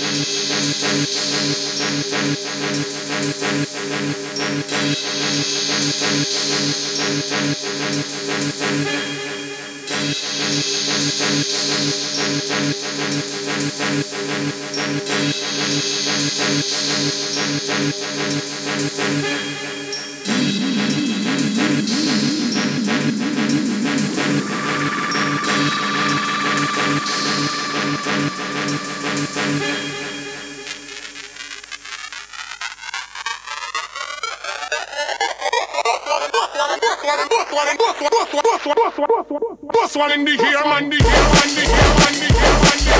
Boss one in the here, man, the here, man, the here, man, the here, man, the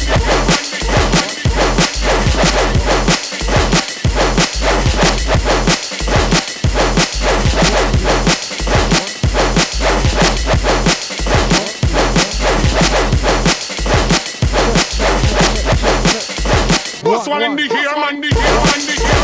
boss one in the here, man, the here, man, the here, man, the here, man, the here, man, the here.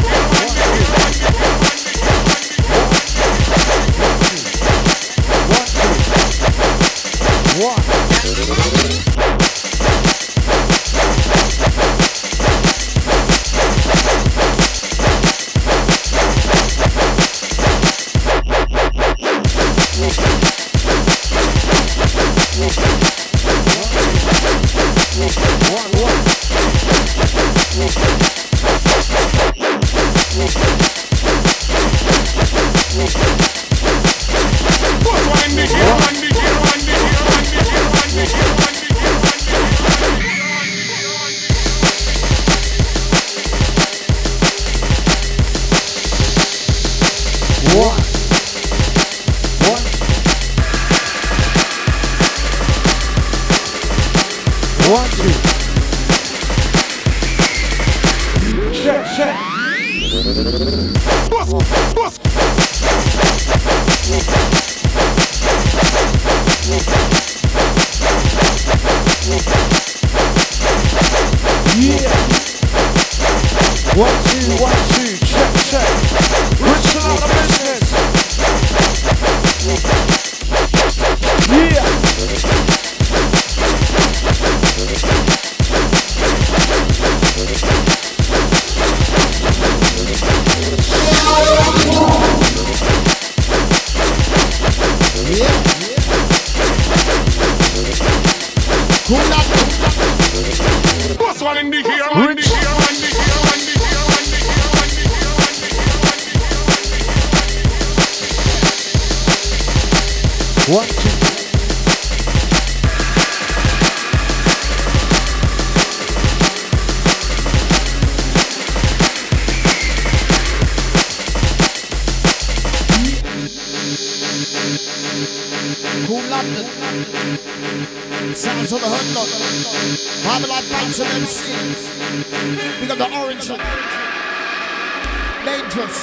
Sounds of the hood look. Babylon Vibes and MC. Big up the orange look. Dangerous.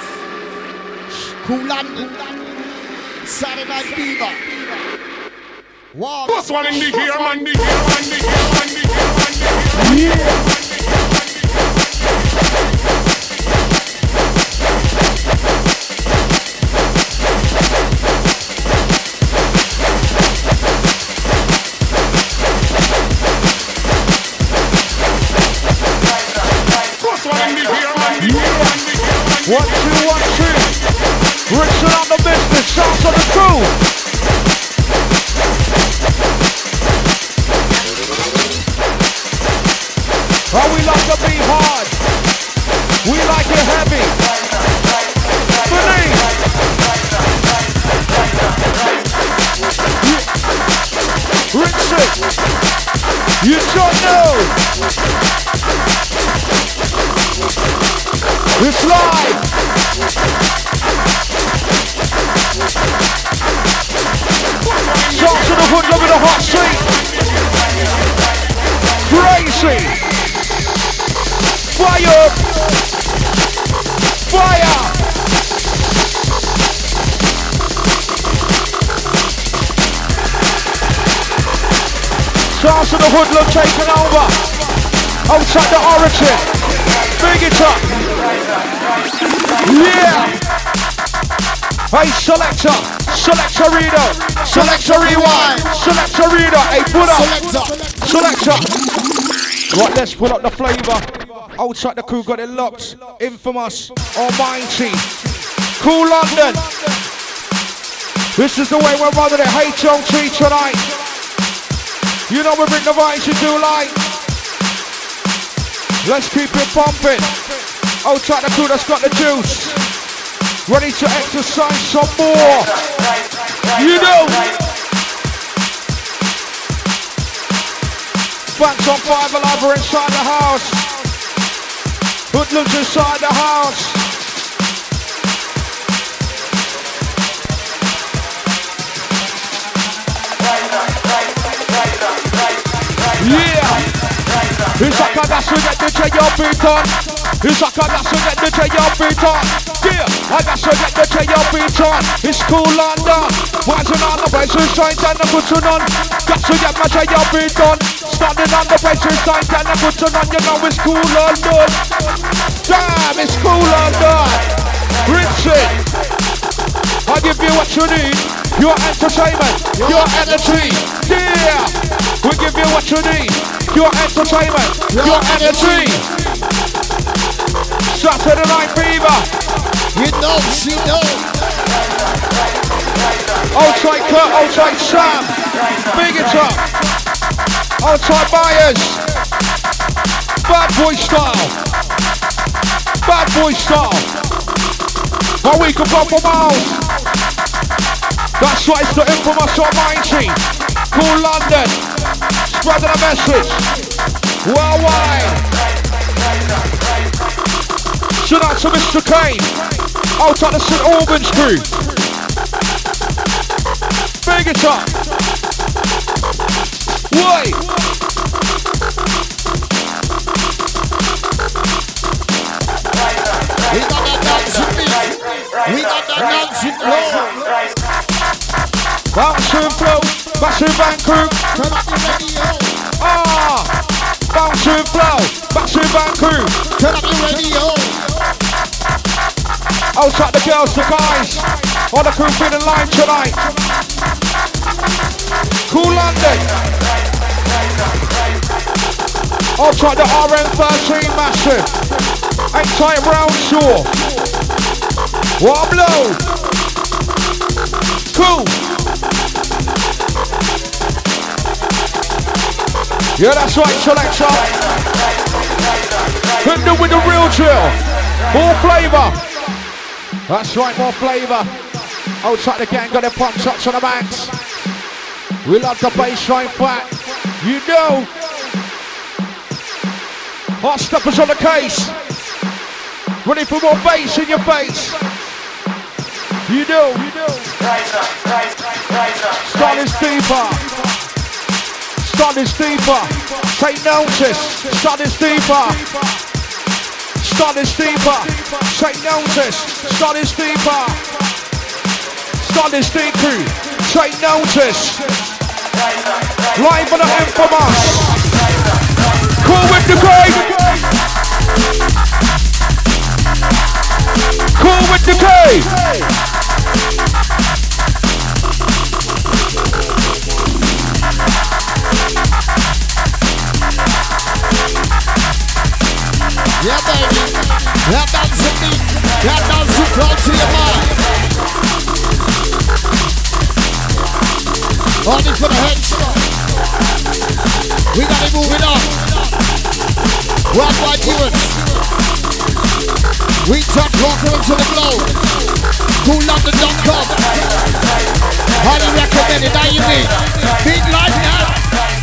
Cool London. Saturday Night Fever. Wow. Boss one in the here, man, the here, man, the here, man, the here, man, the here. Yeah. One, two. Richard on the business, shouts on the crew. Oh, we like to be hard. We like it heavy. Beneath. Richard, you don't know. It's live! Shout to the hood, love in the hot seat! Crazy! Fire! Fire! Shout to the hoodlum taking over! Outside the origin! Big it up! Yeah! Hey, selector Rito, selector rewind, selector Rito, hey, put up, selector. Right, let's pull up the flavour. Outside the crew got it locked. Infamous, almighty. Cool London. This is the way we're running it. HLT tonight. You know we bring the vibes you do like. Let's keep it pumping. Outside the crew that's got the juice. Ready to exercise some more. You know. Facts on 5 Alive are inside the house. Hoodlums inside the house. Yeah. It's like a gas to get the J.O. beat on. It's like a gas to get the J.O. beat on. Yeah, I got to get the J.O. beat on. It's cool London. Rising on the bases, shine and the button on. Got to get my J.O. beat on. Standing on the bases, shine and the button on. You know it's cool London. Damn, it's cool London. Richard, I give you what you need. Your entertainment, your energy. Yeah, we give you what you need. Your entertainment, your energy. Saturday Night Fever. You know, she knows. Outside Kurt, outside Sam. Big it up. Outside Myers. Bad boy style. Bad boy style. A week of for miles. That's why it's the infamous almighty. Cool London. Spreading a message. Worldwide. Shout out to Mr. Kane. Out at the St. Albans crew. Big it up. Wait. We got that dancing beat. We got that dancing flow. Bouncing flow. Massive band crew. Turn up your radio. Bouncing flow. Massive band crew. Turn up your radio. Outside the girls, the guys. All the crew feeling live tonight. Cool London. Outside the RM13 massive. Outside round shore. What blow. Cool. Yeah, that's right, selector. Hit them with the real drill. More flavour. That's right, more flavour. Outside the gang, got their pump shots on the max. We love the bassline flat. You know. Hot steppers on the case. Ready for more bass in your face. You know. Start is deeper. Start is deeper. Take notice. Start is deeper. Start is deeper. Take notice. Start is deeper. Start is deeper. Take notice. Live on the infamous. Cool with the grave. Cool with the grave. Yeah, baby. That dancing beat. That dancing flow to your mind. Only for the headstock. We got it moving on. Worldwide viewers. We touch rockers to the globe. CoolLondon.com. Highly recommended. Now you need. Big life now.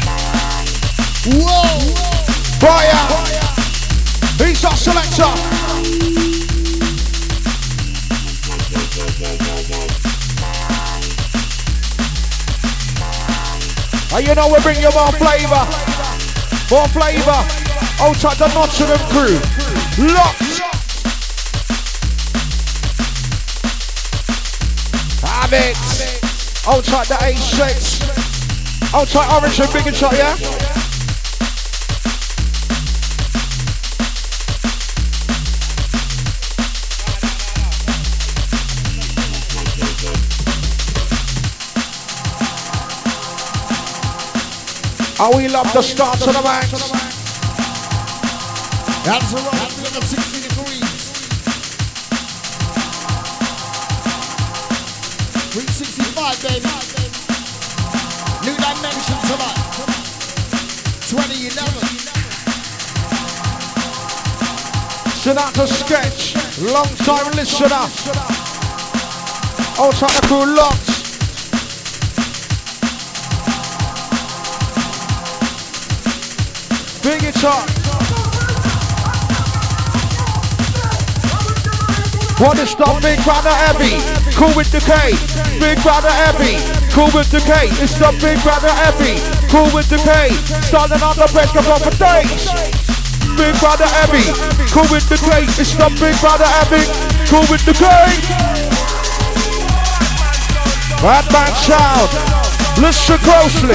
Whoa. Fire. He's our selector. And you know we bring you more flavour. More flavour. Outside the Nottingham crew. Locked. Have it. Outside the A6. Outside Orange and Big and Shot, yeah? Oh, we love the start to the max. That's around 360 degrees. 365, baby. New dimension tonight. 2011. Shout out to Sketch, long time listener. Old time crew locked. Big it up. What is the Big Brother Abbey? Cool with the K. Big Brother Abbey. Cool with the K. It's the Big Brother Abbey. Cool with the K. Starting on the best couple for days. Big Brother Abbey. Cool with the K. It's the Big Brother Abbey. Cool with the K. Bad man sound. Listen closely.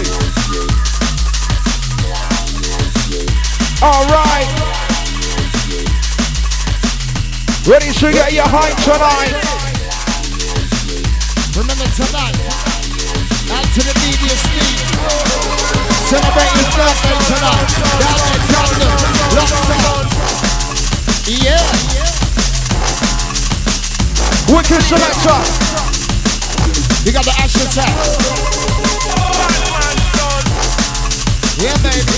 Alright. Ready to get your hype tonight. Remember tonight, out to the media speed. Celebrate his birthday tonight. Down in London, lots of. Yeah. Wicked selector. You got the ash attack. Yeah, baby.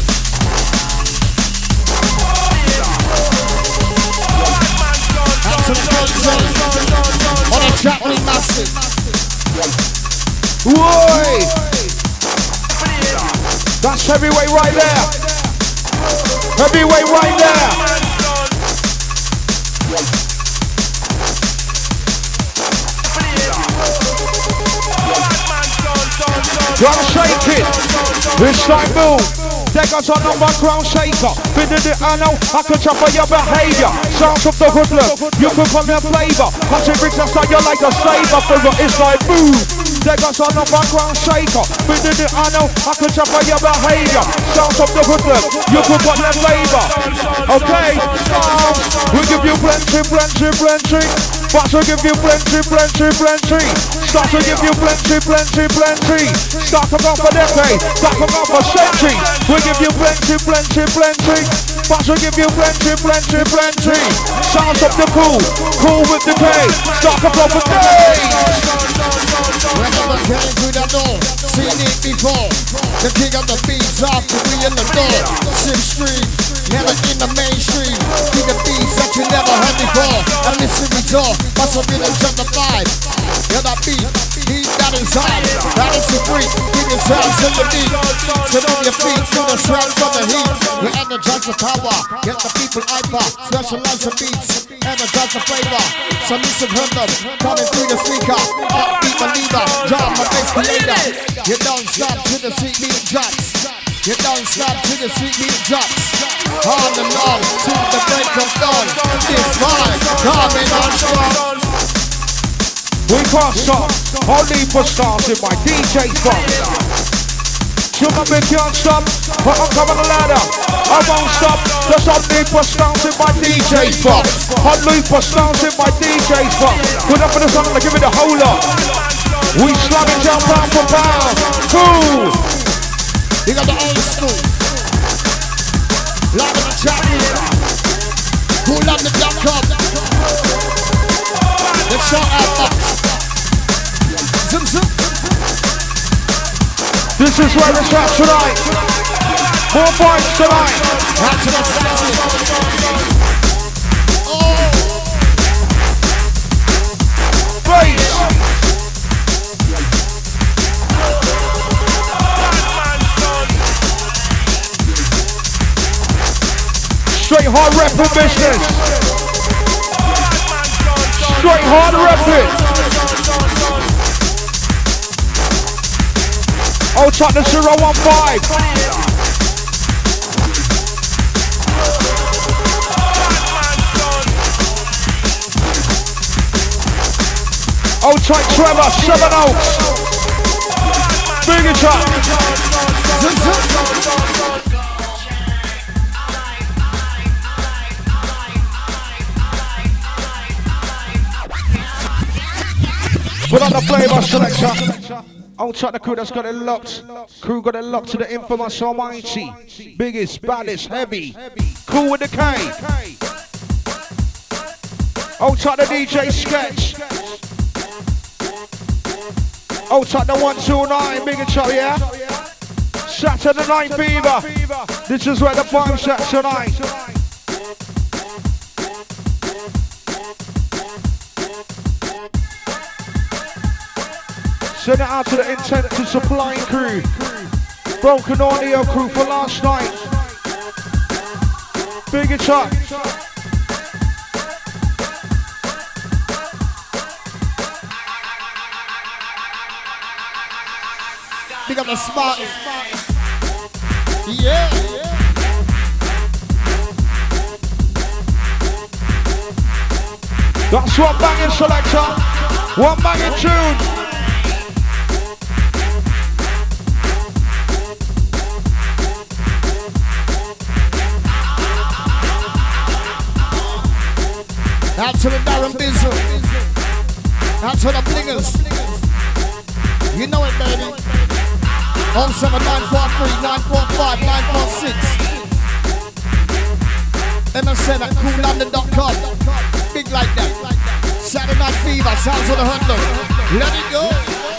Out to the birthday. On a track with massive. Whoa! That's heavyweight right there. Heavyweight right there. Drum shake it. Istanbul. Take us on number ground shaker. Been in it, I know. I can chop on your behavior. Sounds of the hoodlum. You can call me a flavor. Cause it brings us like you're like a saver. Flavor is like boom. Take us on number ground shaker. Been in it, I know. I can chop on your behavior. Sounds of the hoodlum. You can call me a flavor. Okay. We give you plenty, plenty, plenty. But to give you plenty, plenty, plenty. Start to give you plenty, plenty, plenty. Start to go for decade. Start to go for century. We give you plenty, plenty, plenty. But to give you plenty, plenty, plenty. Sounds of the cool, cool with the K. Start to go for days. Whenever came through the door, seen it before. The king of the beats after we in the door. Sim stream, never in the mainstream. Be the beats that you never heard before. And listen we talk, must have been jump the vibe. You're that beat that is high. That is the freak, give yourself to the beat. To move your feet, feel the sweat from the heat. We energize the power, get the people hyper. Specialize the beats, energize the flavor. So listen, heard them, coming through the speaker. Upbeat believer, drum and bass creator. You don't stop to the sweet beat drops. You don't stop to the sweet beat drops. On and on, to the break of dawn. This vibe, coming on strong. We can't stop. Only for stars in my DJ box. Sugar big can't stop, but I'm coming the ladder. I won't stop. There's only for stars in my DJ box. Only for stars in my DJ box. Put up for the song and give it a whole lot. We slam it down pound for pound. Cool. You got the old school. Live in the chat room. CoolLondon.com. Let's shout out box. Zoom zoom. This is where it's at tonight. More points tonight. Out to the statue. Oh. Bass. Straight hard rapping business. Straight hard rapping. Old top the 015. Old tight Trevor, 7 Oaks. Big it up. Put on the flavor selector. Outside the crew that's got it locked. Crew got it locked to the infamous almighty. Biggest, baddest, heavy. Cool with the K. Outside the DJ Sketch. Outside the 129. Big and chop, yeah? Saturday Night Fever. This is where the vibe's at tonight. Send it out to the intent to supplying crew. Broken audio crew for last night. Big it up. Big up the smart. Yeah. That's one banging selector. One banging tune. Out to the Darren Bizzle. Out to the Blingers. You know it, baby. 07943 945 946. MSN at coollondon.com. Big like that. Saturday Night Fever. Sounds of the Hoodlum. Let it go.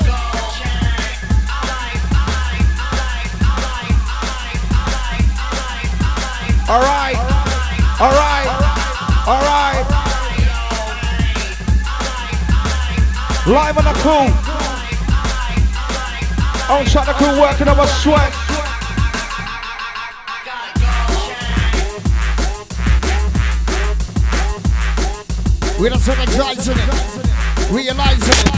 Alright. Alright. Alright. Live on the cool. Outside the cool working on my sweat. We don't have the drugs in it. Realizing it.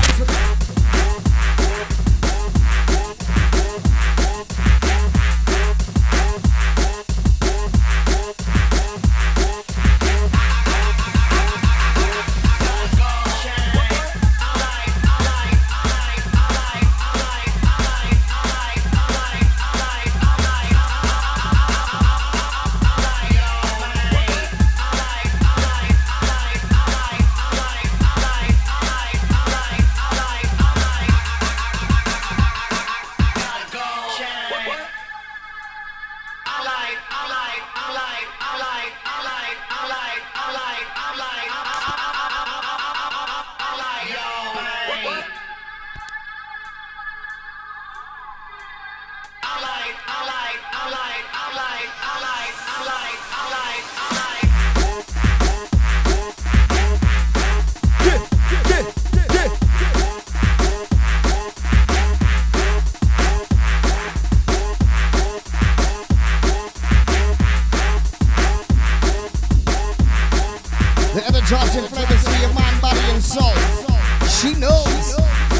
Charging flavors for your mind, body, and soul. She knows.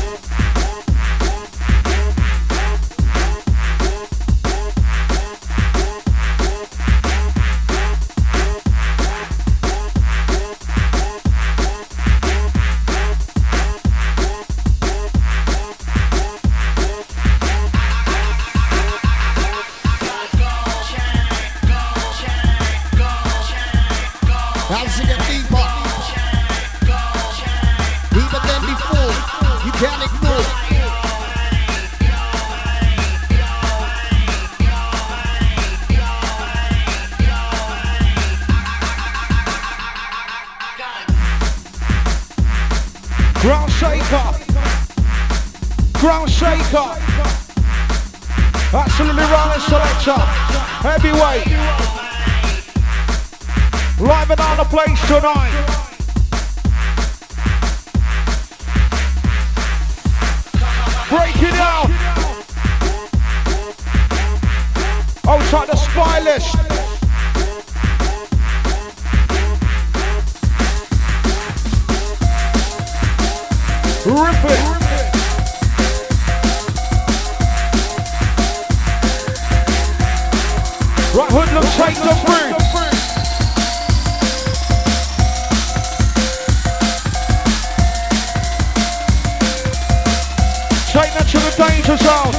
As you get deeper, deeper than before, you can't ignore. Ground shaker. Ground shaker. Absolutely rolling selector. Heavyweight. Live and on the place tonight. Break it out. Outside the spy list. Rip it. Right, Hoodlum, take the fruit. Take that to the danger zone.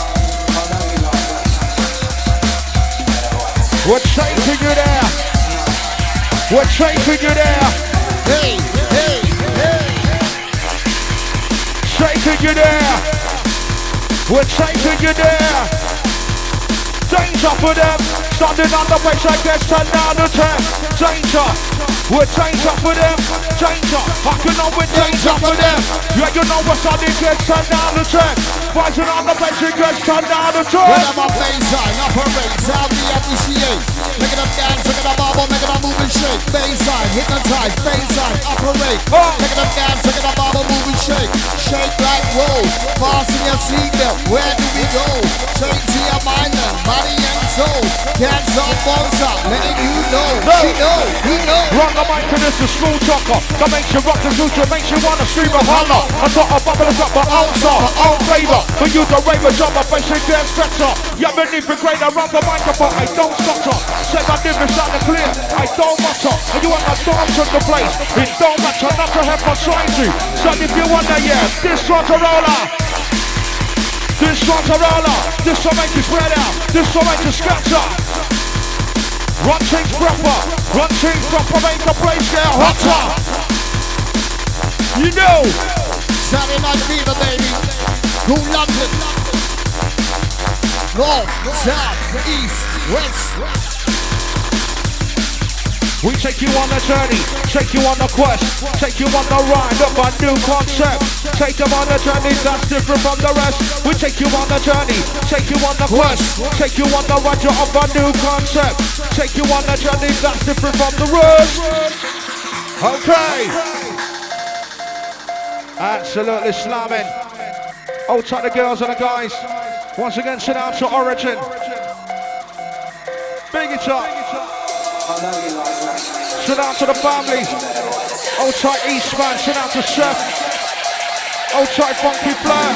We're taking you there. We're taking you there. Hey, hey, hey. Taking you there. We're taking you there. Danger for them. Standing on the base, I guess, 10 down to 10. Danger. We're danger for them. Danger. I can know we're danger for them. Yeah, you know what's on it, gets 10 down to 10. Rising on the base, it gets 10 down to 10. When I'm a baseline, operate, sound we appreciate. Making them dance, making them bubble, making them move and shake. Baseline, hypnotize, baseline, operate. Making them dance, making them bubble, move and shake. Shake like roll, fasten your seatbelt. Where do we go? Straight to your mind now, body and soul. Dance on bones up, letting you know. She know, he know. Run the mic to this, a small chocker. That makes you rock the future, makes you wanna scream and holler. I got a bubble, I got my own song, my own flavor. But you the raver, job, my face is getting better. Yeah, beneath the grade, I run the microphone, I don't stutter. Said my difference out the clear, I don't mutter. And you want my storms on the place, it don't matter, not to have my sign to. So if you wanna, yeah, this one's a roller. This one's a roller. This one makes you spread out, this one makes you scatter. Run things proper, make the place get hotter. You know. Saturday Night Fever, baby. Go London. North, south, east, west. We take you on a journey, take you on a quest, take you on the ride of a new concept. Take them on a journey that's different from the rest. We take you on a journey, take you on the quest, take you on the ride of a new concept. Take you on a journey that's different from the rest. Okay. Absolutely slamming. Hold tight the girls and the guys. Once again, sit down to Origin. Big it up. Sit down to the family. Hold tight Eastman. Sit down to Chef. Hold tight Funky Flair.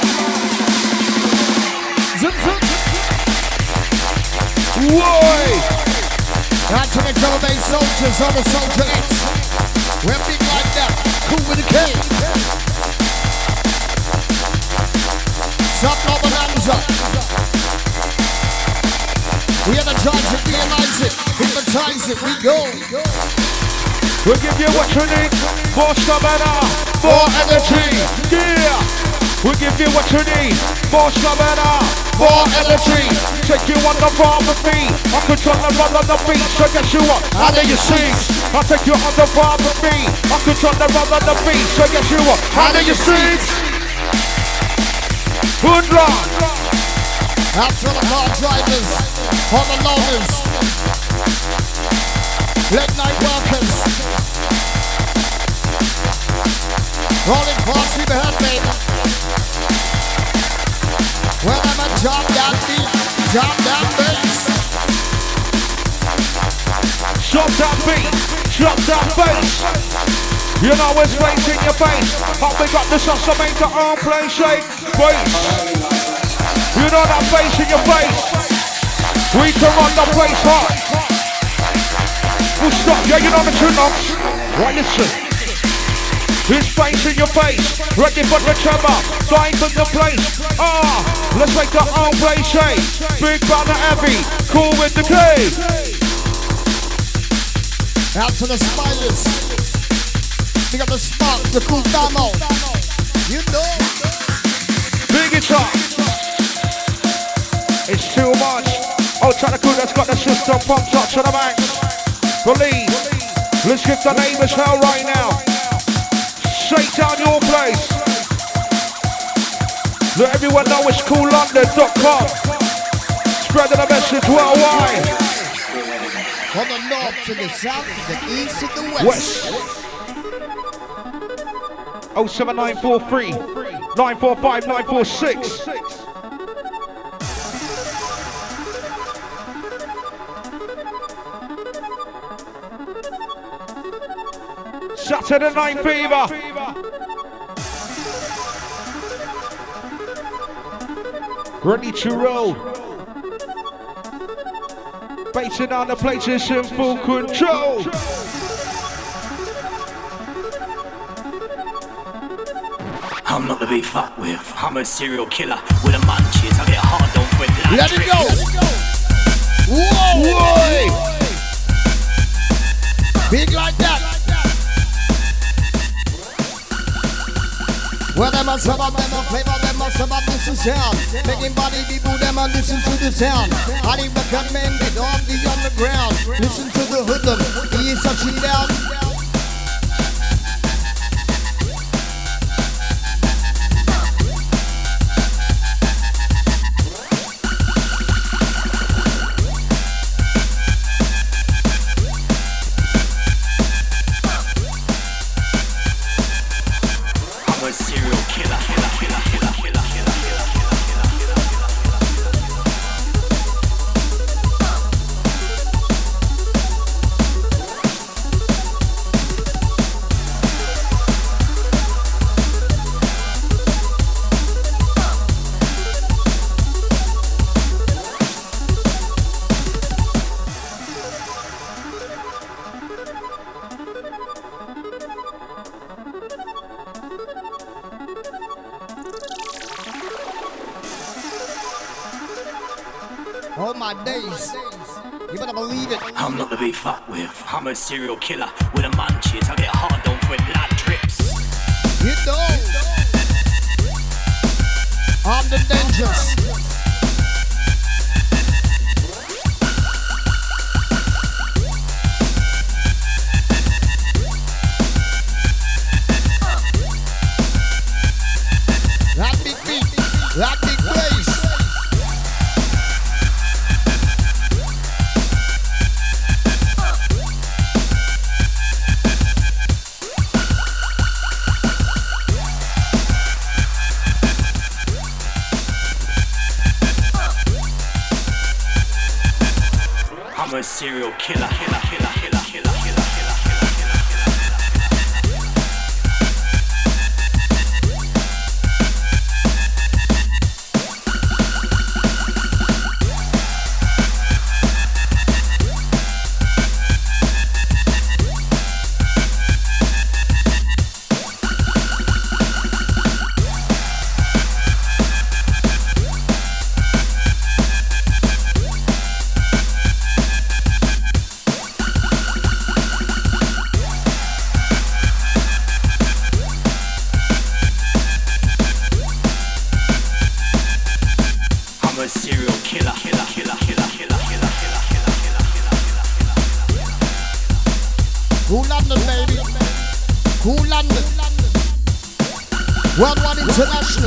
Zip, zip. Whoa! Out to the double bass soldiers on the soldierettes. We're big like that. Cool with a K. Stop, no bonanza. We energize it, realize it, hypnotize it, we go. We'll give you what you need, more stamina, more energy, yeah. We'll give you what you need, more stamina, more energy. Take you on the farm with me, I control the run on the beat, so guess you what, how do you sing? I'll take you on the farm with me, I control the run on the beat, so guess you what, how do you sing? Good luck. Out to the car drivers, on the loaders, late night workers, rolling past the head, baby. When I'm a drop that beat, drop that bass. Drop that beat, drop that bass. You know it's bass in your face. How we got this up to make the arm play shake. Bass. You know that bass in your face. We can run the place hot. We'll stop, yeah, you know the tune now. Right, listen. This bass in your face. Ready for the tremor. Flying from the place. Let's make the arm play shake. Big banner heavy. Cool with the K. Out to the spiders. We got the sparks, the cool demo. You know. Big guitar. It's too much. Oh, try the crew that's got the system pumped up to the max. Believe. Let's give the neighbors hell right now. Straight down your place. Let everyone know it's coollondon.com. Spreading the message worldwide. From the north to the south, to the east to the west. 07943 945 946. Saturday Night Fever. Ready to roll. Baiting on the place is in full control. I'm not to be fucked with. I'm a serial killer with a munchies. I get hard on with that. Let it go. Whoa. Big like that. Well, them a sub up, them a flavor, them a sub up, this is sound. Making body people, them a listen to the sound. Highly recommended off the underground. Listen to the hoodlum, he is touching down. Oh my days, you better believe it. I'm not to be fucked with. I'm a serial killer with a munchies. I get hard on with blood drips. You know, I'm the dangerous. That big beat, that big bass. I'm a serial killer, killer. Cool London, baby. Cool London. Worldwide International.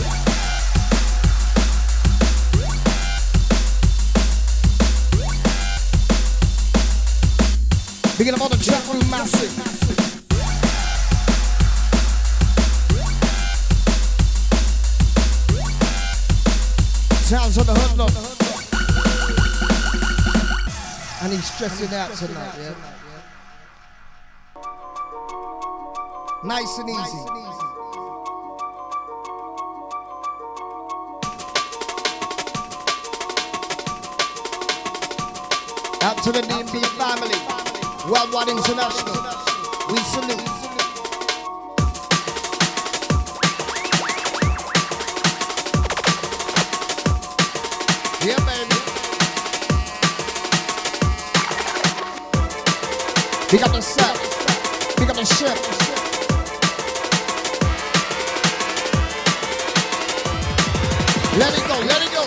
Bigging up on the chat room, massive. Sounds on the hoodlum. And he's stressing out tonight, yeah? Nice and easy. Out to the DMB family, Worldwide International, we salute. Yeah, baby. Big up the set, big up the ship. Let it go, let it go.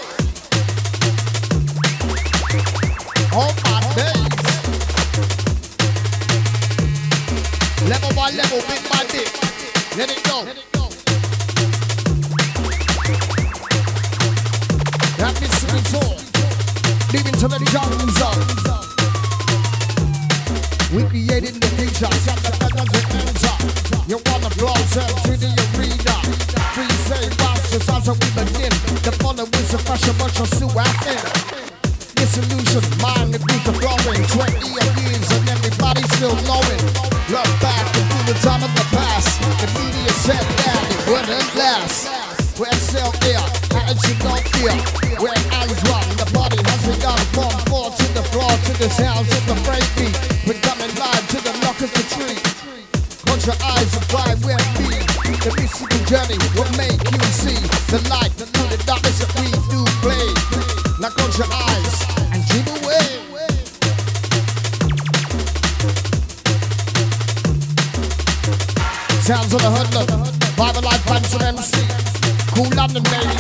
Oh my days. Level by level, bit by bit. Let it go. That mystery tour. Leaving to the jungle zone. We created the future. Shut the doesn't enter. You wanna blow to the arena. Free say bosses as we begin. The followers of fashion, but you'll still out there. Disillusion, mind the beat of blowing. 20 years and everybody still knowing. Look back into the time of the past. The media said that it wouldn't last. We're still here, attitude don't fear. We're eyes run, the body has begun. From floor to the floor, to the sounds of the breakbeat. We're coming live to the knock of the tree. Close your eyes and fly with me. The mystical journey will make you see the light through the darkness that we do play. Now close your eyes and dream away. Sounds of the hoodlum, Five Alive Phantom MC. Cool London, baby.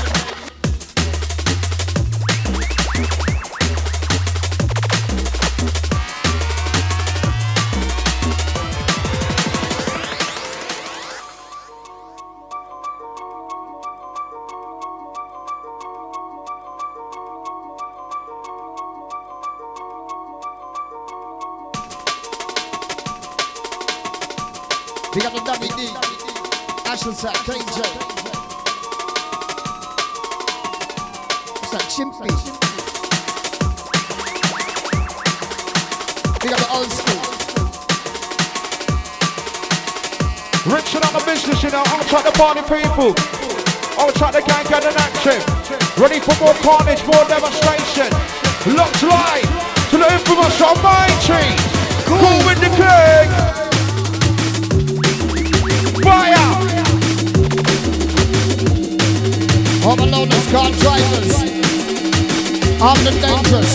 We got the WD, Ashton Sack, KJ. It's like Chimpy. We got the old school. Rich and I'm a business, you know. I'm trying to party people. I'm trying to gang get an active. Ready for more carnage, more devastation. Locked live to the infamous Almighty. Cool with the king. Fire! Overloaders, car drivers, armed and dangerous.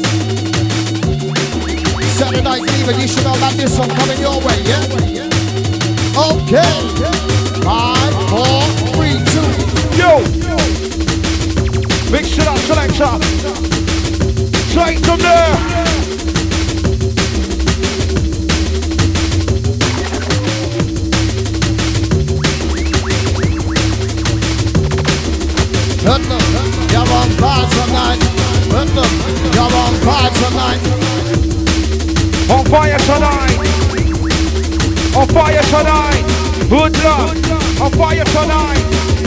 Saturday Night Fever, you should know about this one coming your way, yeah? Okay. 5, 4, 3, 2. Yo! Mix it up, selector. Straight from there. You're on fire tonight. You're on fire tonight. On fire tonight. On fire tonight. Good luck. On fire tonight.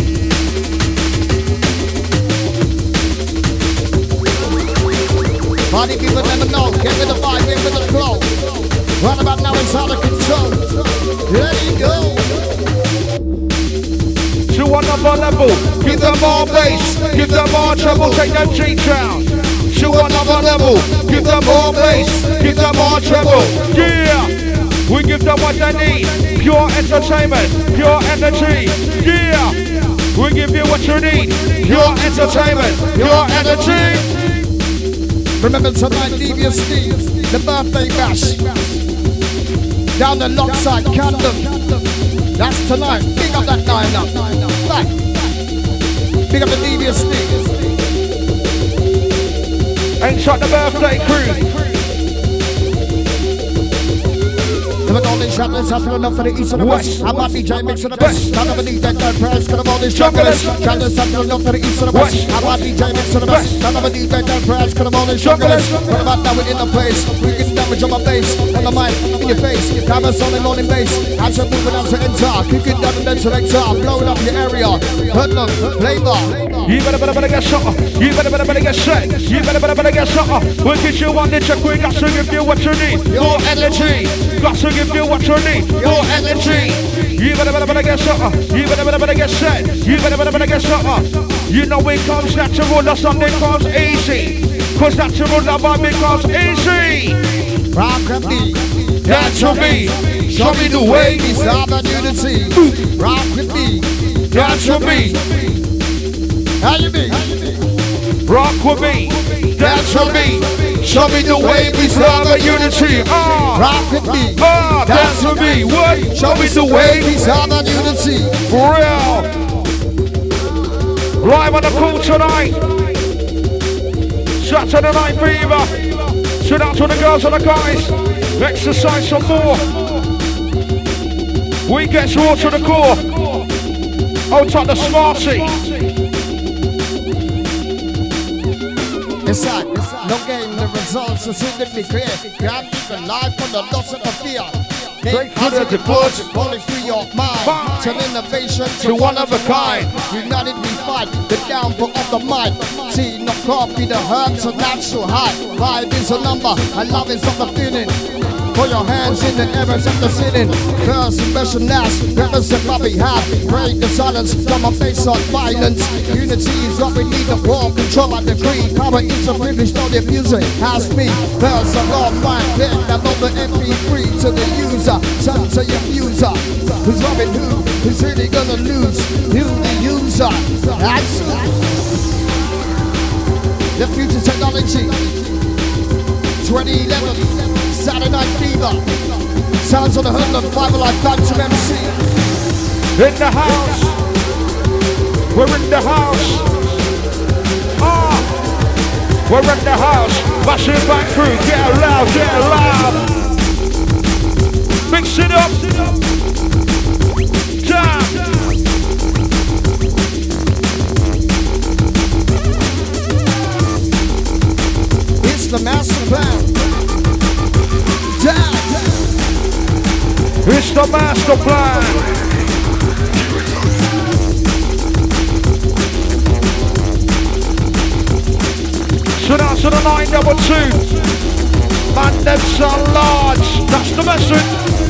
Party people never know. Get with the vibe, get with the flow. Right about now it's out of control. Let it go. To another level, give them more bass, give them more treble, take them G-Town. To another level, give them more bass, give them more treble. Yeah, we give them what they need, pure entertainment, pure energy. Yeah, we give you what you need, pure entertainment, pure energy. Remember tonight, Devious Steve, the birthday bash. Down the Lockside, Camden. That's tonight. Big up that lineup. Back. Big up the Devious Steve. Ain't shot the birthday crew. Never all these champions have to enough for the east and the west. I'm a DJ mixing the best. None of the DJ that price could have all these champions. Champions have to enough for the east and the west. I'm a DJ mixing the best. None of the DJ that price could have all these champions. What about now we're in the place? We get damage on my bass, on the mic, in your face. Cameras on and on in bass. As you're moving out to enter, kick it down and then selector, blowing up your area. Hurt them, flavor. You better get shot. You better get shot. You better get shot. We'll get you one ninja quick. Got to give you what you need. More energy. Got to give you what you need. More energy. You better get shot. You better get shot. You better get shot. You know it comes natural. That's something comes easy. Cause natural love becomes easy. Rock and me. Dance with me. Show me the way. We start the unity. Rock with me. Dance with me. How you be? Rock with me, dance with me, show me the way we serve a unity. Rock with me, dance with me, what? Show me the way we serve a unity. For real. Live on the pool tonight. Saturday Night Fever. Shout out to the girls and the guys. Exercise some more. We get raw to the core. Oh, top the Smarty. Inside, no game, the results are simply clear. Can't even life from the loss of the fear. Make positive words, only free your mind. Turn innovation to one of a kind. United we fight, the downfall of the mind. Tea, no coffee, the herbs are natural high. Vibe is a number, and love is of the feeling. Put your hands in the errors of the sitting. Girls and Russian ass, represent what we have. Break the silence from a face of violence. Unity is what we need, the war, control and decree. Power is a privilege, no diffuser. Ask me, girls are all fine. Then download the MP3 to the user. Send to your user. Who's Robin Hood? Who's really gonna lose? You the user. That's the future technology. 2011. Saturday Night Fever. Sounds on the hood of Five Alive Phantom MC. In the house. We're in the house. We're in the house. Bash it back through. Get loud, get loud. Mix it up. Jam. It's the master plan. Jam. It's the master plan. Shout out to the 922. Man, them so large. That's the message.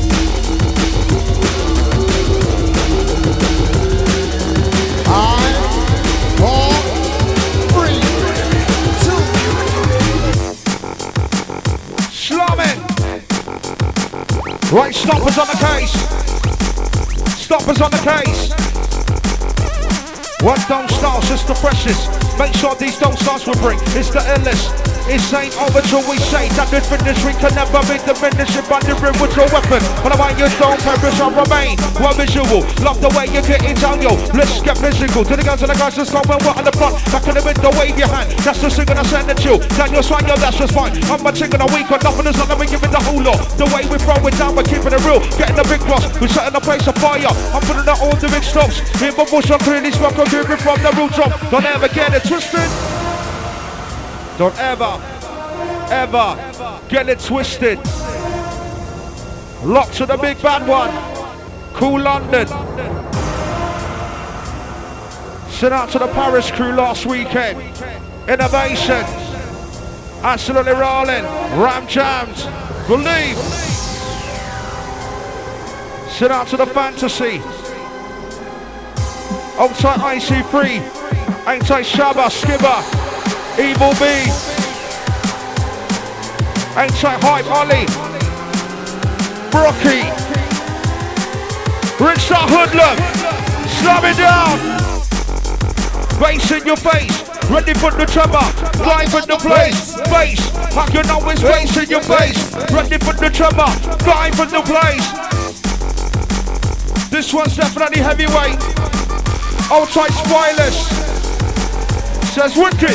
Five, 4, 3, 2. Slumming. Right, stoppers on the case. Stoppers on the case. What don't start, Sister Precious. Make sure these don't starts will bring. It's the illest. It's ain't over till we say that the industry can never be diminished by the rim with your weapon. But why you don't perish or remain? Well visual, love the way you get it down, yo. Let's get physical. To the guns and the guys just go and we're on the front. Back in the window, wave your hand. That's the singer I send it you. Then you're swine, yo, that's just fine. I'm a chicken a week or nothing is not that we giving the whole lot. The way we throw it down, we're keeping it real. Getting the big boss, we're setting the place of fire. I'm putting out all the big stops. In my bush, I'm clearly smoke, I'm giving from the rooftop. Don't ever get it twisted. Don't ever get it twisted. Lock to the big bad one. Cool London. Sent out to the Paris crew last weekend. Innovation. Absolutely rolling. Ram jams. Believe. Sent out to the Fantasy. Old tight IC3. Ain't tight Shabba, Skibber. Evil B. Ain't tight Hype, Ollie. Brocky. Rich Star Hoodlum. Slam it down. Bass in your face. Ready for the tremor. Dive in the place. Bass. How you know it's bass in your face. Ready for the tremor. Dive in the place. This one's definitely heavyweight. Old tight Spoilers. Says wicked.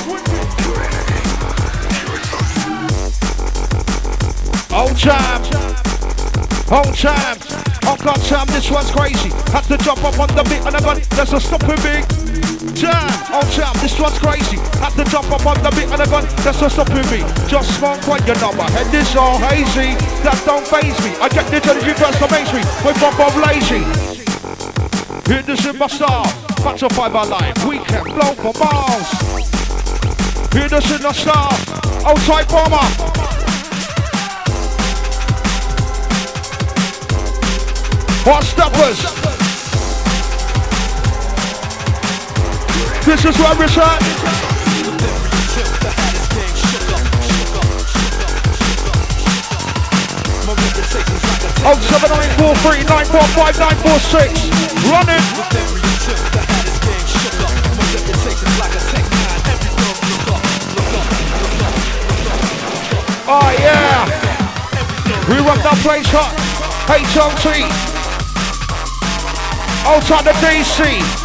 Old jam. Old jam. Oh God, Sam, this one's crazy. Had to jump up on the beat and I got there's a stopping big jam. Old jam, this one's crazy. Had to jump up on the beat and I got there's a stopping me. Just smoke when you know my head is all hazy. That don't faze me. I get the energy transformation with my Bob Lazy. Hear this in my style. Battle 5 alive. We can blow for miles. Hear this in the style. Old type bomber. Hot steppers. This is where it's at. Oh, 7943 945 946. Running. Oh yeah. We run that place hot. HOT. Outside the DC.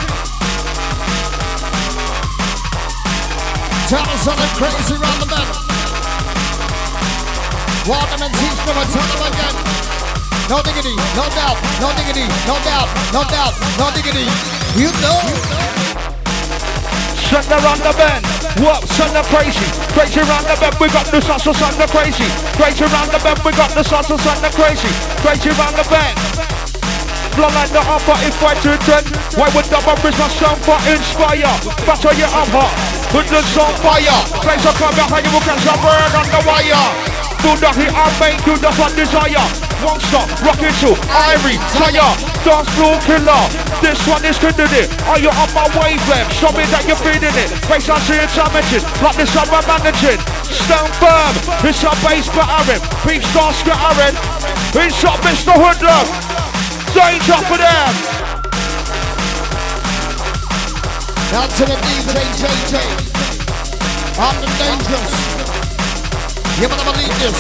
Tell us something crazy round the bend. Warn them and teach them and tell them again. No diggity, no doubt, no diggity, no doubt, no doubt, no diggity. You know. Send her on the bend. What? Send her crazy. Crazy round the bend. We got the sauce, so send her crazy. Crazy round the bend. We got the sauce, so send her crazy. Crazy round the bend. Blood like the upper is 5 to 10. Why would the bridge my sound for inspire? Batter you up hot. Put the on fire. Place a come behind you, can some burn on the wire. Do the hit I make, do the fun desire. Won't stop, rock into Irie, tire, dance floor killer. This one is hitting it. Are you on my wavelength? Show me that you're feeding it. Face I see it's damaging. Like this I'm managing. Stand firm. It's a bass battering. Beef start scattering. It's up Mr. Hoodlum. Danger for them. Now to the DJ JJ. I'm the dangerous. You better believe this.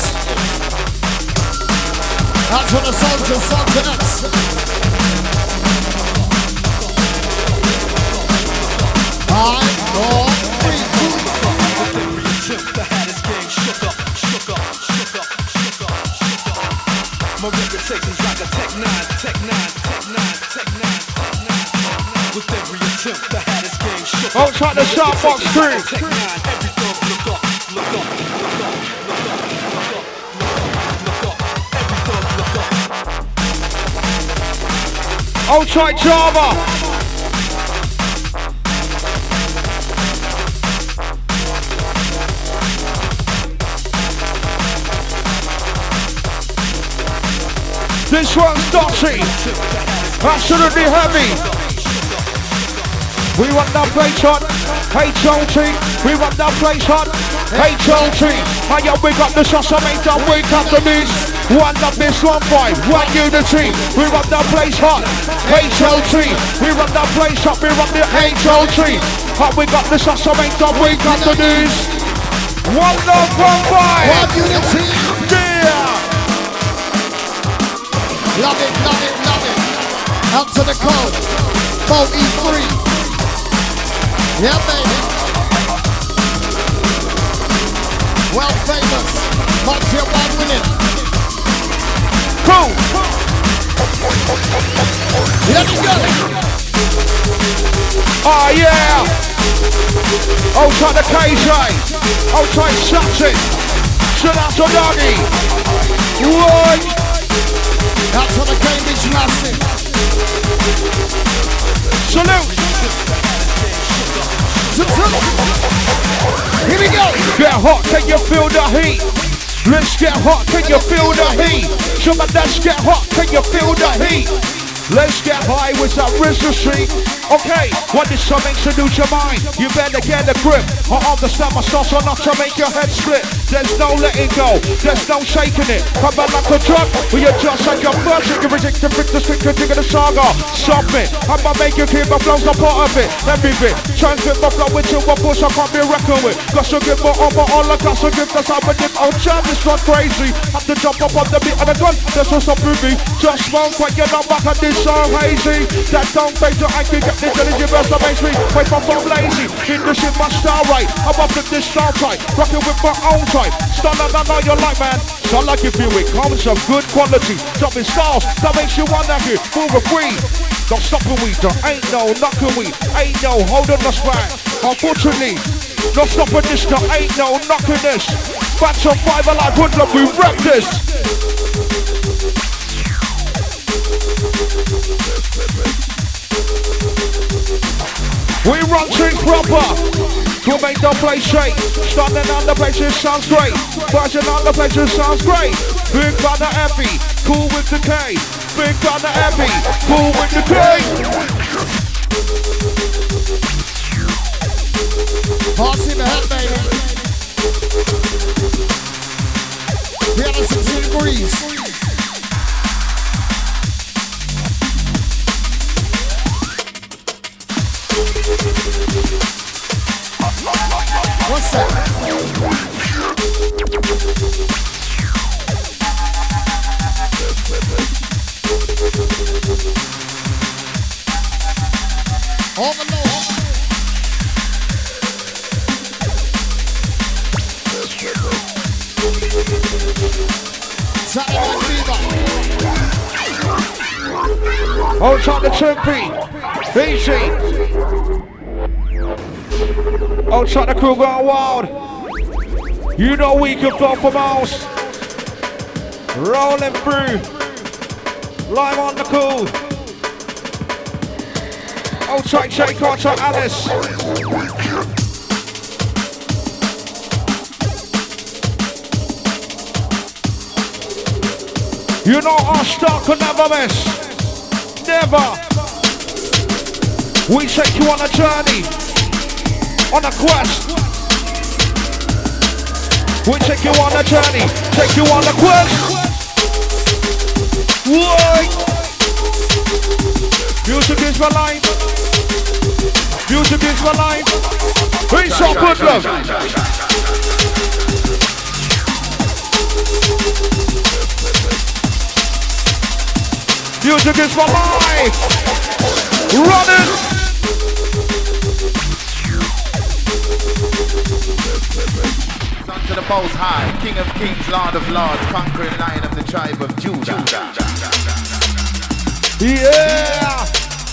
Out to the soldiers, X. 5, 4, 3, 2. My reputation's like a Tech 9. With every attempt, the hottest game shook up. Outside the Sharpbox crew. Tech 9, every thug look up. Every thug look up. Outside Java. This one's dodgy. Absolutely heavy. We want that place hot. H.O.T. We want that place hot. H.O.T. And yeah, we got the sauce, I make that wake up the beast. One love this, one fight, one unity. We want that place hot. H.O.T. We want that place hot. We want the H.O.T. And we got the sauce, I make that wake up the beast. One love, one fight. One unity. Yeah. Love it, love it, love it. Out to the code. 4E3. Yeah, baby. Well famous. Montreal one winning. Cool. Let me go. Oh yeah. Outside the KJ. Outside Saxon. Shout out to Doggy. What? Out to the Cambridge Massive. Salute. Here we go. Get hot, can you feel the heat? Let's get hot, can you feel the heat? Someone, let's get hot, can you feel the heat? Let's get high with that Rizzo Street. Okay, what is something to lose your mind? You better get a grip. I understand my sauce or not to make your head split. There's no letting go, there's no shaking it. Come back like a drug, we are just like your first. You can reject the brick, the stick, the dig of the saga. Stop it, I'ma make you keep my flows a part of it. Every bit, transmit my flow into a push I can't be reckoned with. Got to give my all I got to give, that's how I dip. Oh, jam, it's not crazy. Have to jump up on the beat of the gun, that's what's up with me. Just won't quite get up back at this so hazy. That don't face it, I can get this energy burst that makes me wait for I'm lazy. In the shit, my style right, I'ma flip this style tight. Rockin' with my own type. Stunner, I know you like, man. So I like if you it comes of good quality. Dropping styles, that makes you wanna hear. Move a free. Don't stop a weed, there ain't no knockin' weed. Ain't no holding us back. Unfortunately, no stopping this, there ain't no knocking this. Batch on 5 alive, hoodlum, we rep this. We run things proper to make the place shake. Standing on the place, it sounds great. Buzzing on the place, it sounds great. Big Banner Epi, cool with the K. Big Banner Epi, cool with the K. Hearts in the head, baby. 360 degrees. What's that? All the low. Saturday Night Fever. Oh, top the chimpy. Easy. Oh, top the crew going wild. You know we can go for mouse. Rolling through. Live on the cool. Oh, tight shake, on top Alice. You know our star can never miss. Never. We take you on a journey, on a quest. We take you on a journey, take you on a quest. Why? Music is my life. Music is my life. It's our good love. Music is my life. Run it. To the Most High, King of Kings, Lord of Lords, conquering Lion of the tribe of Judah. Yeah!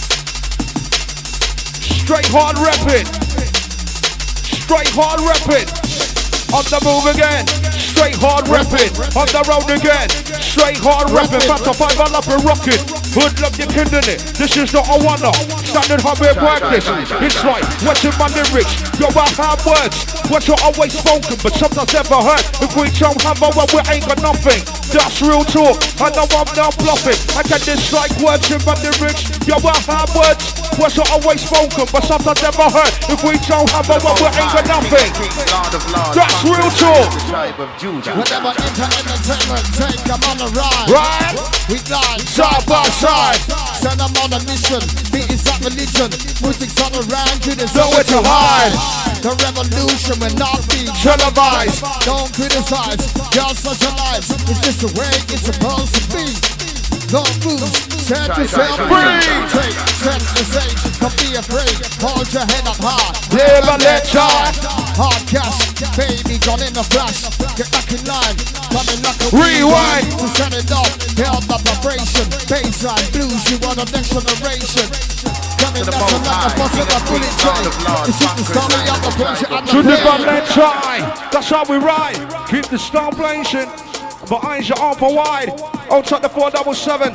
Straight hard repping. Straight hard repping. On the move again. Straight hard repping. On the road again. Straight hard repping. Back to 5 on up and rocking. Hoodlum, you're killing it. This is not a wonder. Standard hard way practice. It's like, what's in my lyrics? Yo, I have words. Words are always spoken, but sometimes never heard. If we don't have a word, we ain't got nothing. That's real talk. I know I'm not bluffing. I can dislike words in my lyrics. Yo, I have words. Words are always spoken, but sometimes never heard. If we don't have a word, we ain't got nothing. That's real talk. Whenever entertainment take them on the ride. Right? We glide side by side. Send them on a mission. Beat is that religion. Music's on around you, there's nowhere to hide. The revolution will not be televised. Don't criticize, just socialize. It's just the way it's supposed to be. Don't lose, set yourself free. Take center stage, don't be afraid. Hold your head up high, never let die. Hard cash, baby, gone in a flash. Get back in line, coming like a rewind. To set it off, build up vibration. Baseline blues, you want the next generation. Coming down to like a bus of a bullet train. This is the story of the bullshit and To the live and let try. That's how we ride. Keep the star blazing. But eyes are open wide. Outside the 477.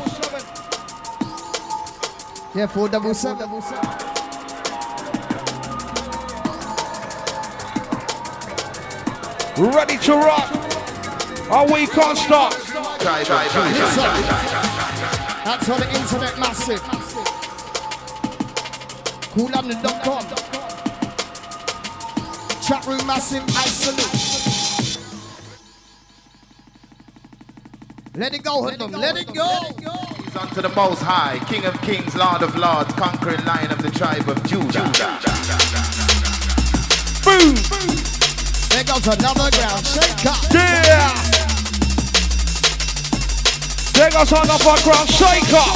Yeah, 477. Ready to rock. Oh, we can't stop. That's on the internet massive. CoolLondon.com. Chat room massive, I salute. Let it go, Hoodlum, let it go. He's unto the Most High, King of Kings, Lord of Lords, conquering Lion of the tribe of Judah. Boom. There goes another ground shaker. Yeah. There goes another ground shaker.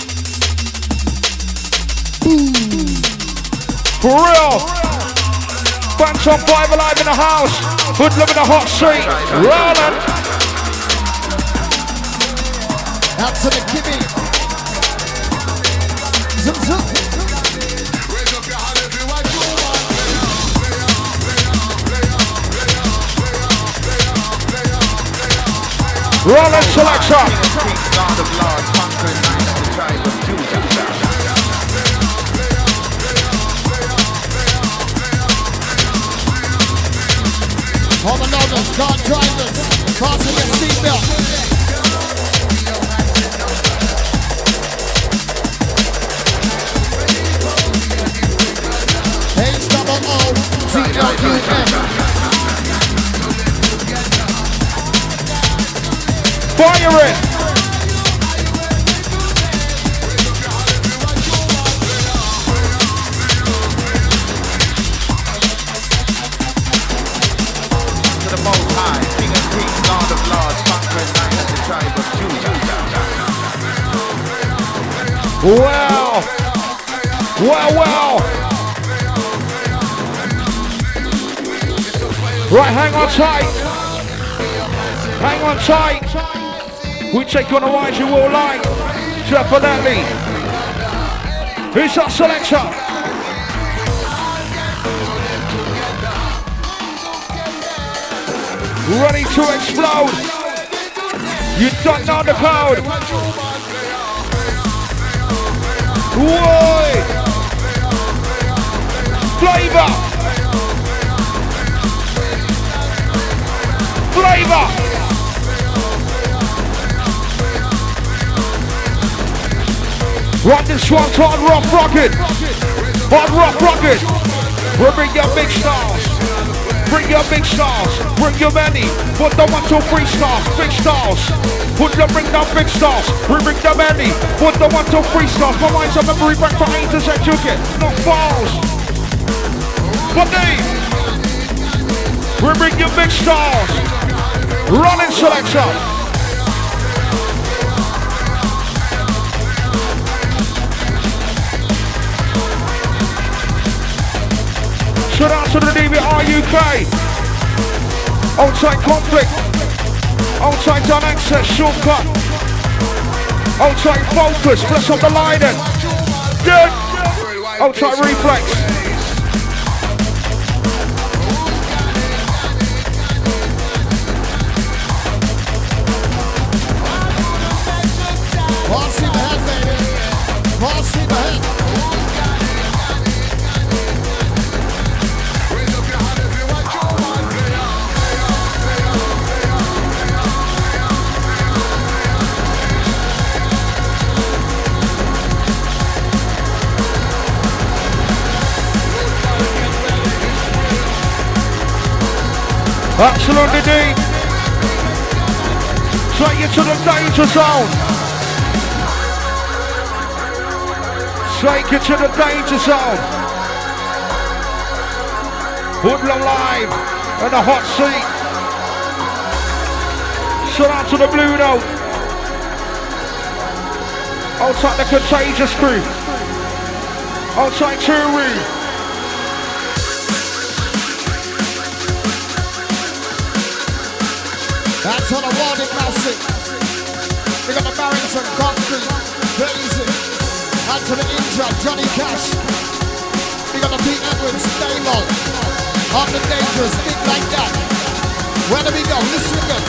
Boom. For real. Phantom 5 alive in the house. Hoodlum in the hot seat. Rolling. Out to the Kimmy. Zoom, zoom. Rolling selection. All the loaders, car drivers, fasten your seatbelt. H-O-O-T-L-U-M. Fire it! To the Most High, King of Kings, Lord of Lords, conquering Lion of the tribe of Judah. Wow! Wow, wow! Right, hang on tight. Hang on tight. We take you on a ride you all like. Definitely. Who's that selector? Ready to explode. You don't know the code. Whoa! Flavor. Flavor. Rock this one, hard rock rocket. Hard rock rocket. We'll bring your big stars. Bring your big stars. Bring your many. Put the 1, 2, 3 stars. Big stars. Put the bring down big stars. We bring the many. Put the 1, 2, 3 stars. My mind's a memory back for A to Z. You get not falls. But name. We bring your big stars. Running selection. Shout out to the DBR UK. Outside conflict. Outside down access, shortcut. Outside focus, bless up the line in. Good. Outside reflex. Pass him ahead, baby. Pass him ahead. Absolutely deep. Straight into the danger zone. Straight into the danger zone. Hoodlum live in the hot seat. Shout out to the Blue Note. Outside the Contagious crew. Outside Turu. That's on the Wardic Massive. We got the Barrington, Godfrey, Blazy. And to the Indra, Johnny Cash. We got the Pete Edwards, Damon. On the Dangerous, big like that. Where do we go? Listen good.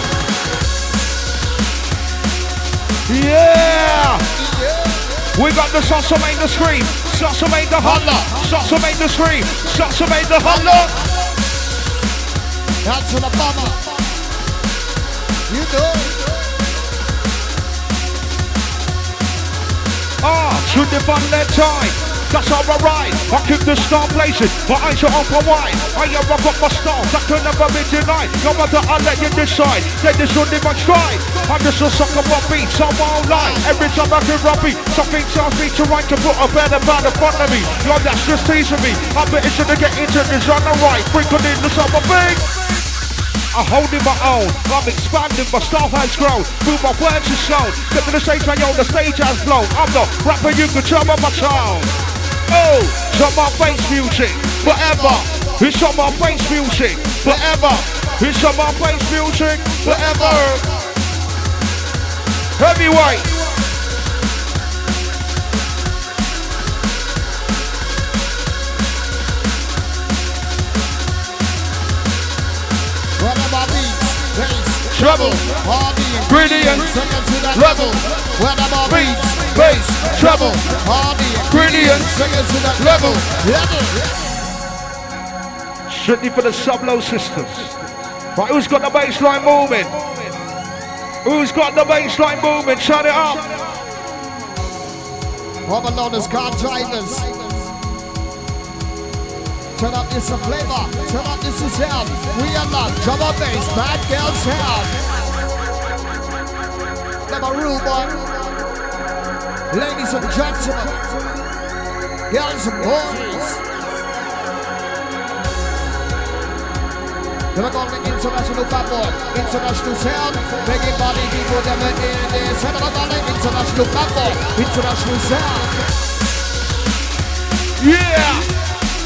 Yeah! We got the shots to make the scream. Shots to make the holler. Shots to make the scream. Shots to make the holler. That's to the bomber. You know. Should they fund their time? That's how I ride. I keep the star blazing, my eyes are open wide. I have rock up my stars, that can never be denied. No matter I'll let you decide, they just shouldn't even try. I'm just a sucker for beats, I won't lie. Every time I hear a beat, something tells me to write to put a better band in front of me. Yo, that's just teasing me. I bet it's gonna get into this on the right. Bringing in the summer big. I'm holding my own, I'm expanding, my style has grown. Move my words is shown. Get to the stage and yo, the stage has blown. I'm the rapper you can tell by my tone. Oh, it's on my bass music, forever. It's on my bass music, forever. It's on my bass music, forever. Heavyweight. Whatever beats, bass, Trouble, hardy, ingredients, second to that level. Whatever Beats, beats, bass, trouble, hardy, ingredients, second to that level. Strictly for the sub-low systems. Right, who's got the bassline moving? Who's got the bassline moving? Shut it up. Overloaders, car drivers. Turn up this a flavor. Turn up this is sound. We are not drummer bass, bad girl sound. Never rule, boy. Ladies and gentlemen, girls and boys. Never call me international fat boy, international sound. Making body people never in this. Never call me international fat boy, international sound. Yeah.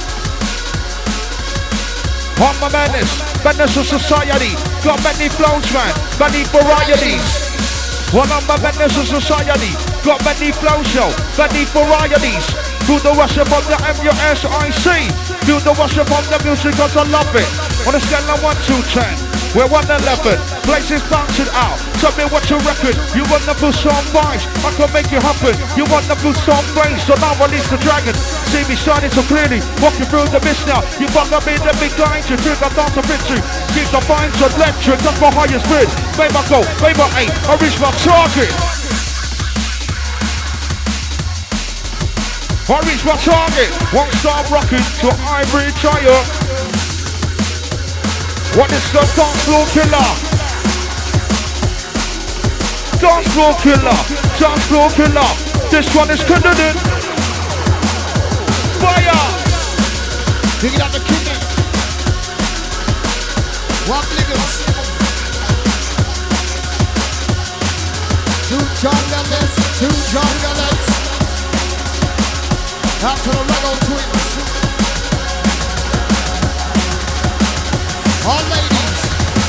On my madness of society. Got many flows, man, many varieties. One of my madness of society. Got many flows, yo, many varieties. Do the worship of the MUSIC. Do the worship of the music cause I love it. On a scale of 1 to 10, we're 111. Places bouncing out. Tell me what you reckon. You want the full song vibes, I can make it happen. You want the full song brains, so now release the dragon. See me shining so clearly, walking through the mist now. You fuck up in the big danger, till I dance a bit too. Keep the vines electric, that's my highest bid. Maybe I go, maybe I ain't, I reach my target. I reach my target. One star rocking to Ivory Giant. What is the dance floor killer? Dance floor killer, dance floor killer. This one is Canadian. Fire! Dig it up the kidney. One niggas. Two jungles. Out to the Rego twins. All ladies.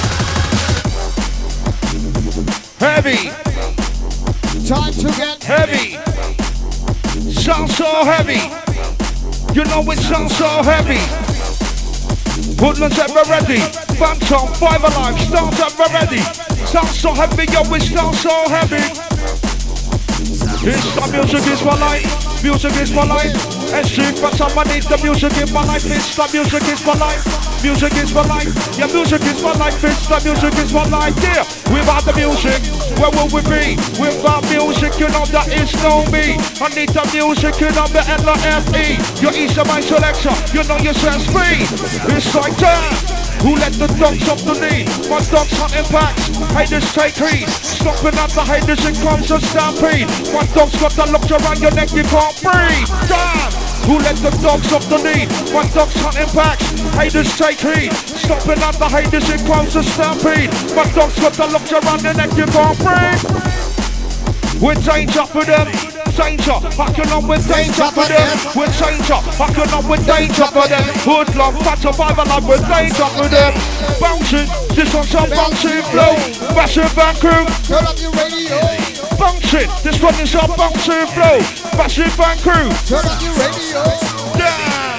Heavy. Time to get heavy. Sounds so heavy. You know it sounds so heavy. Woodlands ever ready. Phantom, Five Alive, Stars ever ready. Sounds so heavy, yo, it sounds so heavy. It's the music is my life. Music is my life. And shit, but someone needs the music in my life. It's the music is my life. Music is my life. Yeah, music is my life. It's the music is my life. Yeah, without the music, where will we be? Without music, you know that is no me. I need the music, you know the L-O-F-E. Your East of my selection, you know you set speed. It's like that. Who let the dogs off the lead? My dogs hunting packs, haters take heed. Stopping at the haters, it comes a stampede. My dog's got the locks around your neck, you can't breathe. Damn! Who let the dogs off the lead? My dog's hunting packs, haters take heed. Stopping at the haters, it comes a stampede. My dog's got the locks around your neck, you can't breathe. We're danger for them. Danger, fucking on with danger for them. We're danger, fucking on with danger for them. Hoodlum, fat survivor like we're danger for them. Bouncing, this one's a bouncing flow. Massive Van Crew. Turn up your radio. Bouncing, this one is a bouncing flow. Massive Van Crew. Turn up your radio. Yeah.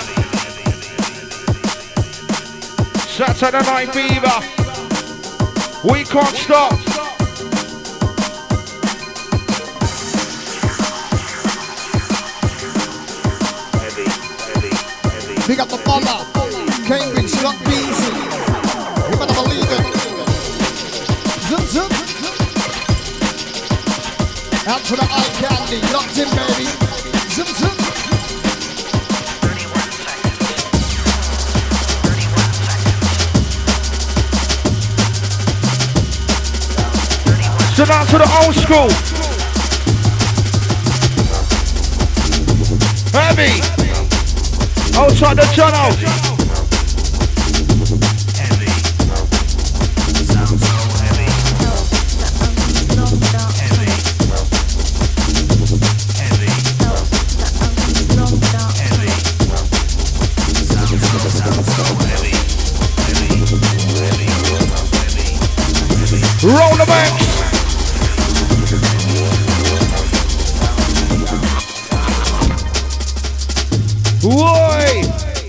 Saturday Night Fever. We can't stop. Big up the Bolla, Cambridge, not easy. You better believe it. Zoom, zoom. Out to the eye candy, locked in, baby. Zoom, zoom. 31 seconds. So now to the old school. Heavy. Outside the channel. Heavy. Sounds so heavy. Heavy. Heavy. Heavy. Sounds so heavy. Heavy. Heavy. Heavy. Roll the banks. Woi!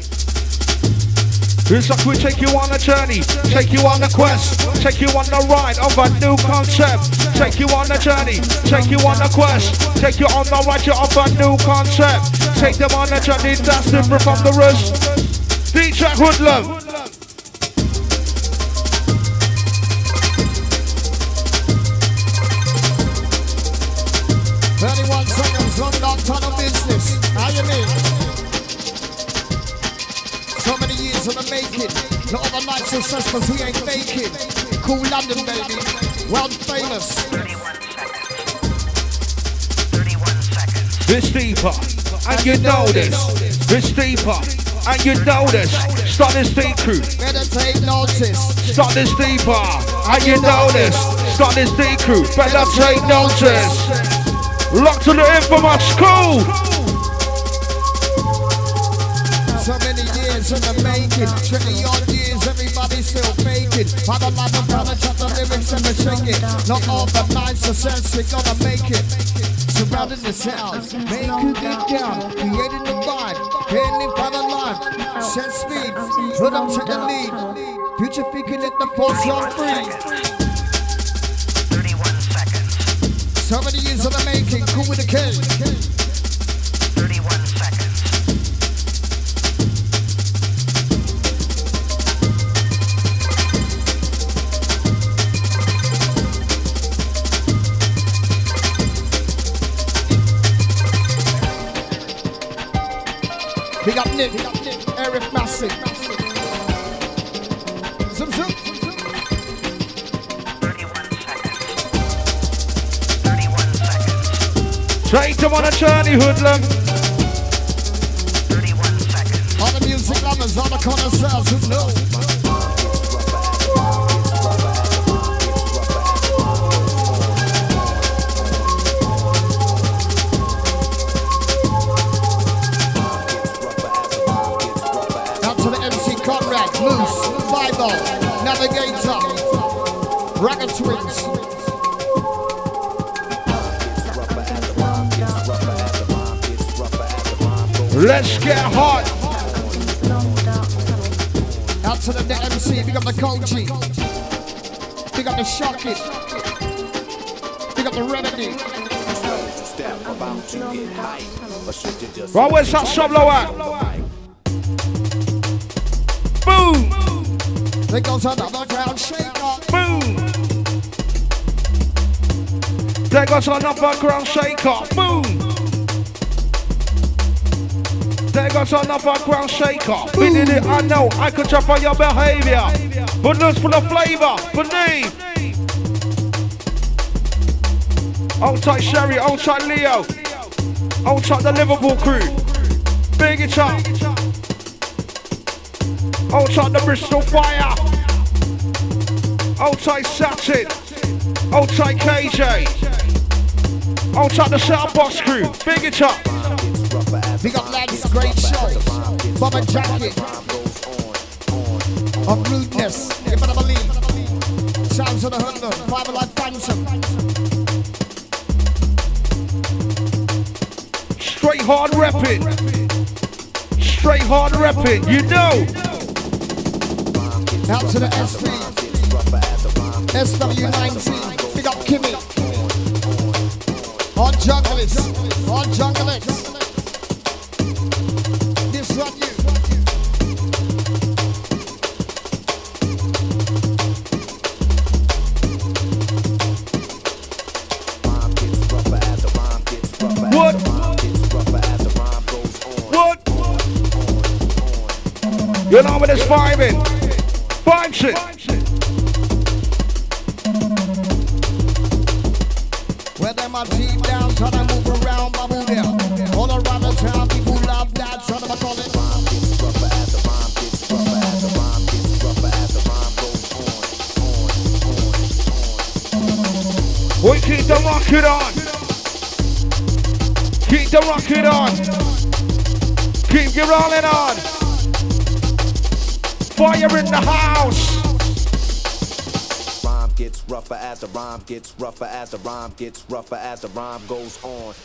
It's like we take you on a journey, take you on a quest, take you on the ride of a new concept. Take you on a journey, take you on a quest, take you on the ride of a new concept. Take them on a journey that's different from the rest. DJ Hoodlum. 31 seconds, run that ton of business. How you mean? So many years in the making. Not overnight success, cause we ain't faking. Cool London, baby. World famous. 31 seconds. It's deeper, and you know this. It's deeper, and you know this. Start this deep crew. Better take notice. Start this deeper, and you know this. Start this deep crew. Better take notice. Lock to the infamous school. So many years in the making. 20 odd years, everybody still faking. Father, man, I'm gonna chop the lyrics and the shake it. Not all the 9%, we gonna make it. Surrounding the sound, make you get down. Creating the vibe, heading for the line. Set speed, put them to the lead. Future thinking let the force on free. 31 seconds. So many years in the making, cool with the K. 31 seconds. Big up Nick, Eric Massey. Zoom, zoom. 31 seconds. 31 seconds. Take them on a journey, Hoodlum. 31 seconds. All the music lovers, all the connoisseurs who know. Out to the MC Conrad, Loose, Bible. Navigator, Ragged Twins. Let's get hot. Out to the MC, big up the Koji. Big up the Shocky. Big up the Remedy. Right, where's that sub-low at? Boom! There goes another ground shaker. Boom! There goes another ground shaker. Boom! There goes another ground shaker. We did it, I know, I could jump on your behavior. But look for the flavor, believe. Old tight Sherry, old tight Leo. Old tight the Liverpool crew. Big it up. Old tight the Bristol Fire. Old tight Satin. Old tight KJ. Old tight the South Box crew. Big it up. Big up lads, great show. Bomber Jacket. Of rudeness, you better believe. Sounds of the Hoodlum, Five Alive Phantom. Straight hard repping. Straight hard repping, you know. Out to the SP. SW19. Big up Kimmy. On Junglist. On Junglist. This one you. What? What? You know what it's vibing. Vibes it. Where them are deep down, trying to move around, bubble there. All around the town, people love that, trying to call it. We keep the rocket on. Keep the rocket on. Keep you rolling on. Fire in the house. Rhyme gets rougher as the rhyme gets rougher as the rhyme gets rougher as the rhyme goes on.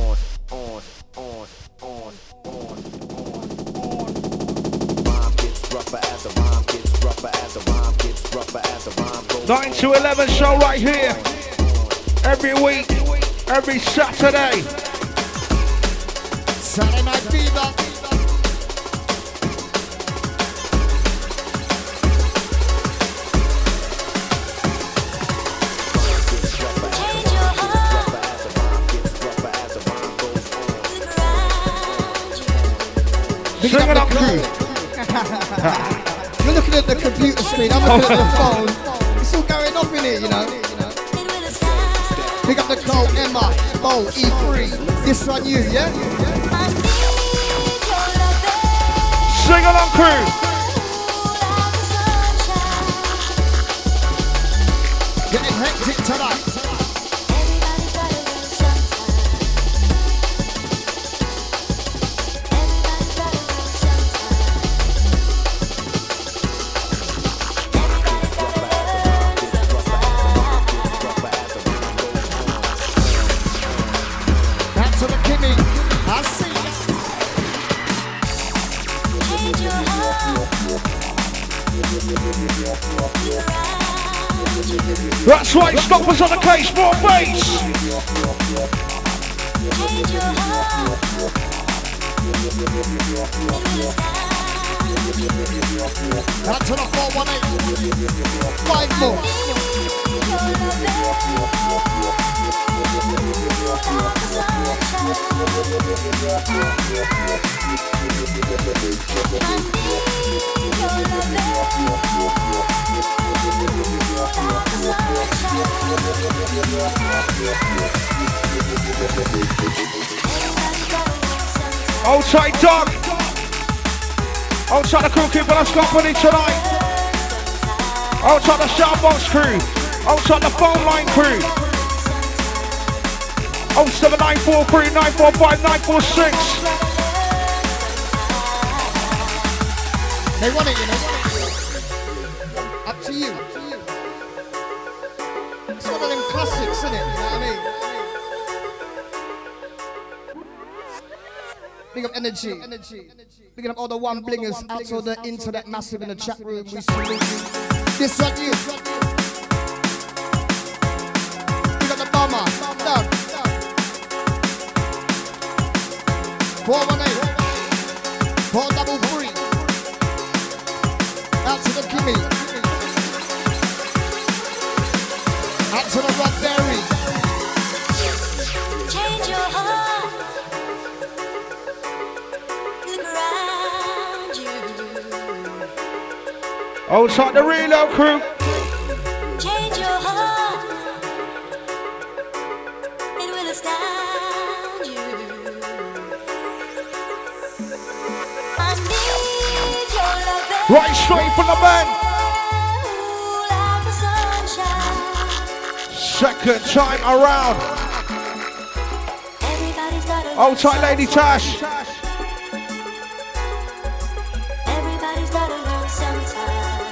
Rhyme gets rougher as the rhyme gets rougher as the rhyme gets rougher as the rhyme goes 9 to 11 show right here. Every week, every Saturday. Saturday Night Fever. Sing it up, crew. You're looking at the computer screen, I'm looking at the phone. It's all going off in here, you know. Pick up the call, Emma, Bo, E3. This one you, yeah? Sing it up, crew. Getting hectic tonight. That's right, stop us on the case, more bass. Out to the 418. 5 more. Old tight dog. Old tight the crew keeping us company tonight. Old tight the Shoutbox crew. Old tight the phone line crew. 07943 945 946. They want it, you know. Up to to you. It's one of them classics, isn't it? You know what I mean? Big up energy. Big up all the one blingers out to the internet massive in the chat room. We salute you. This one you. Big up the bomber. Done. 418. 433. Out to the Kimmy. Out to the Rockberry. Change your heart. Look around you. Outside the reload crew. Change your heart. It will astound you. I need your love. Right straight from the man. Like the sunshine. Second time around. Everybody's got a Outside Lady Tash. Everybody's got to learn sometime.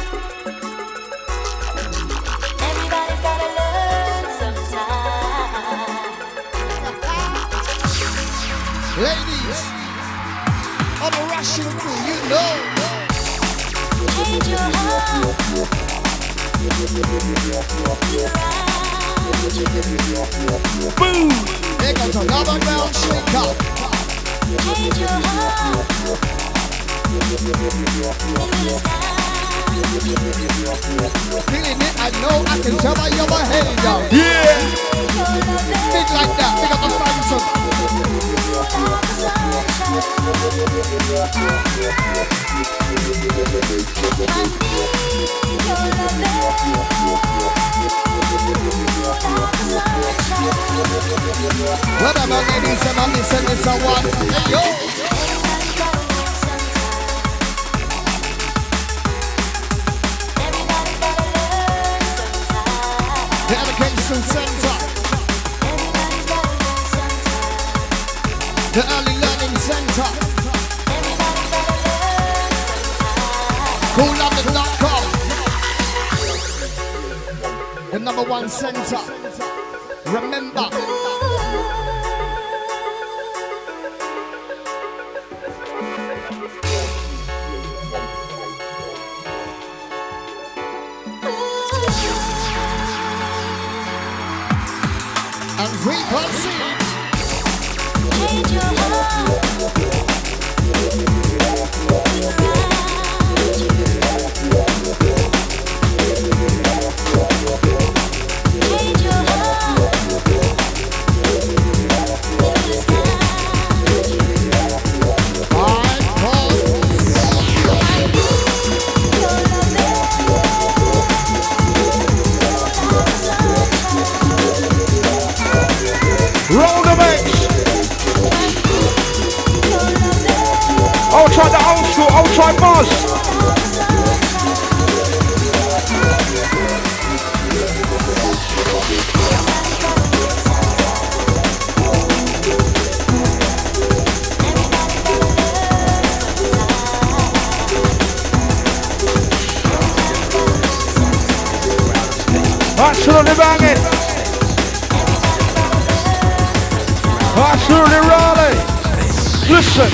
Everybody's got to learn sometime. Ladies, I'm a rushing through, you know. Change your heart. Boom. There goes another round shaker. Change your heart. Feeling it, I know I can tell by your behavior. Yeah. Big like that, big up the phantom. Whatever ladies and I'm listening, it's a one. Hey yo. The Education Center. The Early Learning Center. CoolLondon.com. The #1 center. Remember. And we proceed. Change your heart. Change your heart. Roll the mix. I'll try the old school, I'll try buzz. Absolutely banging. Absolutely rolling. Listen.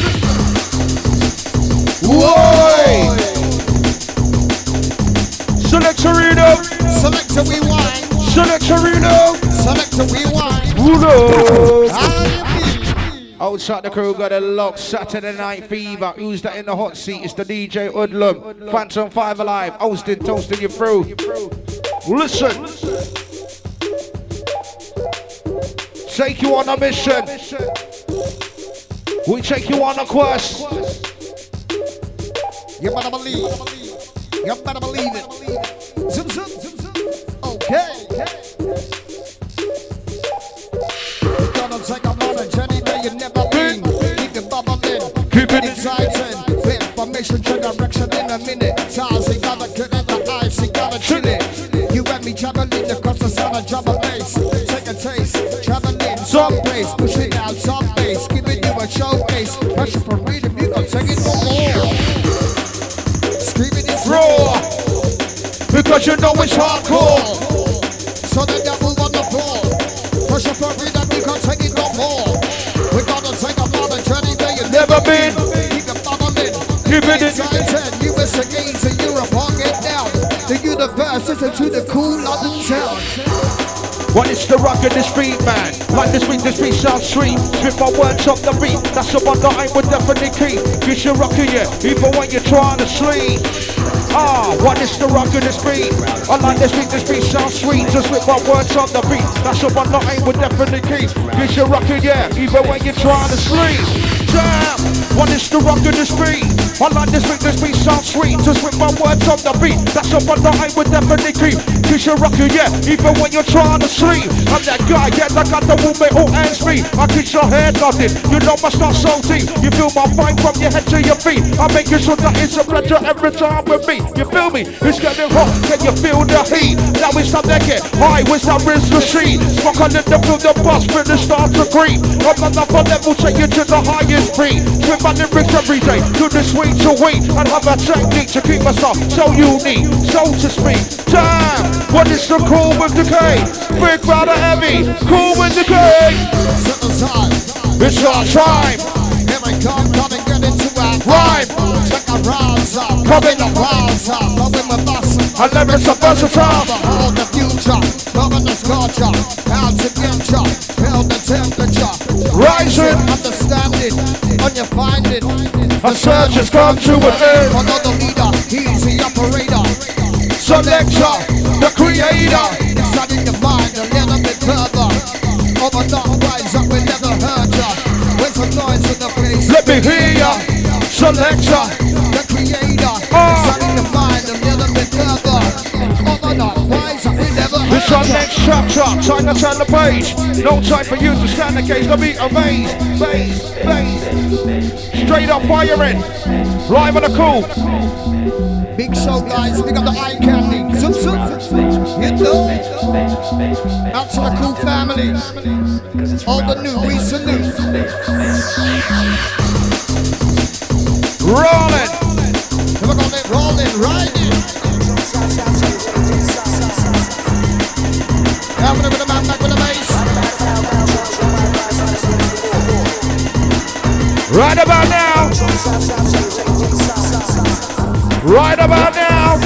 Whoa! Selectorino. Select a rewind. Selectorino. Select a rewind. Uno. Ah, Outside the crew got a lock. Saturday Night Fever. Who's that in the hot seat? It's the DJ Hoodlum. Phantom 5 Alive. Austin toasting you through. Listen. Take you on a mission. We take you on a quest. You better believe. You better believe it. Zoom, zoom, zoom, zoom. Okay. You're gonna take a moment, journey that you never been. Keep it bubbling. Keep it exciting. With information to direction in a minute. Stars, you gotta get in the ice, you gotta chill it. You and me traveling across the sun of drummer bass. Take a taste, traveling someplace. Pushing out some bass, giving you a showcase. Pressure for rhythm, you gon' take it no more. Screaming it's Raw. We cause you know it's hardcore. So then you move on the floor. Push up for freedom, you can't take it no more. We gotta take a modern journey where you've Never been. Keep it bubbling. Keep it in. 10, US against in Europe, I'll get down. The universe is into the cool London town. What is the rock in the street, man? Like this beat sounds sweet. Spit my words off the beat. That's the one that I would definitely keep. You should rock it, yeah, even when you're trying to sleep. What is the rock in the street? I like this beat sounds sweet. Just with my words on the beat. That's the one that I would definitely keep. You should rock it, yeah, even when you're trying to sleep. Damn, what is the rock in the street? I like this beat sounds sweet. Just with my words on the beat. That's the one that I would definitely keep. You should rock it, yeah, even when you're trying to sleep. I'm that guy, yeah, I got the movement all hands free. I keep your hair nothing, you know my start so deep. You feel my vibe from your head to your feet. I make you sure that it's a pleasure every time with me. You feel me? It's getting hot, can you feel the heat? Now it's time to get high with that Riz machine. Smoke on it to feel the buzz, feel the start to green. On another level, take you to the highest beat. Swim my lyrics every day, do this week to week. And have a technique to keep myself so unique, so to speak. Damn, what is the cool with the K? Big brother heavy, cool with the K. It's our time. Here we come and get into our Rhyme. Check our rounds up, Coming the rounds up, coming with us. And lyrics are versatile. All the future, loving the sculpture, how to get ya, feel the temperature. Rising. Understanding, when you find it. A search has come to an end. Another leader, he's the operator. Selector, the creator. Studying the mind a little bit further. Over dark ways that we never heard ya. With some noise in the place. Let me hear ya. Selector, the creator. Studying the mind a little bit further. Over dark ways that we never heard ya. this our next chapter. Time to turn the page. No time for you to stand against the beat of bass. Straight up firing. Live on the cool. Big show guys, big up the eye candy. Zoom zoom. You know. Out to the cool family. All the new, we salute. Rolling. Never gonna let rolling, riding. Now with the man back with the bass. Right about now. Right about now.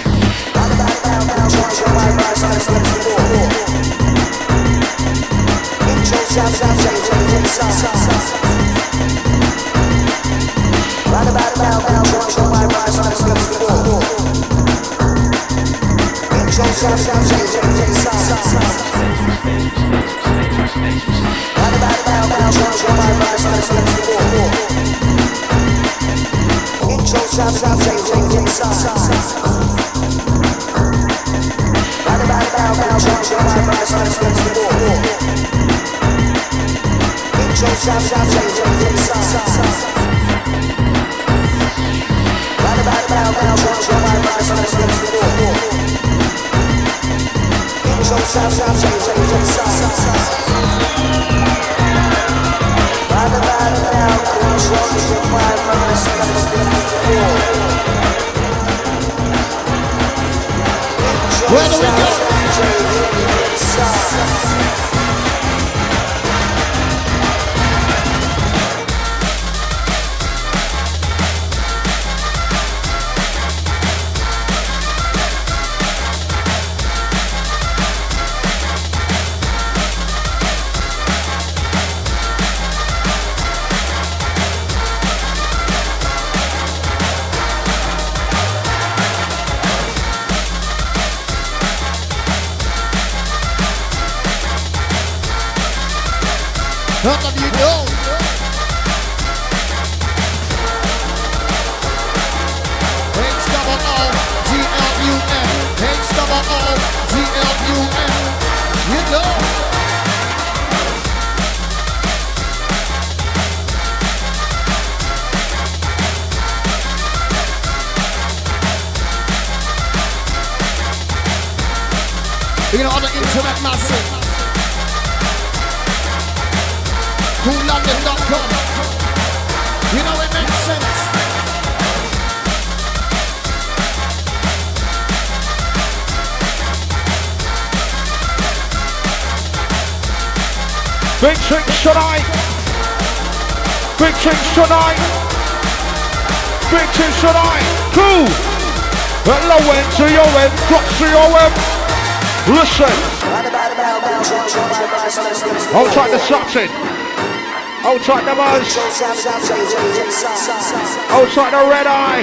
Where do we go? None of you know. H-double-O-G-L-U-N. H-double-O-G-L-U-N. You know. You know, on the internet massive. CoolLondon.com. You know it makes sense. Big things tonight. Big things tonight. Big things tonight. Cool. At low end to your end, drop to your end. Listen. Hold tight the something. Hold tight the buzz. Hold tight the red eye.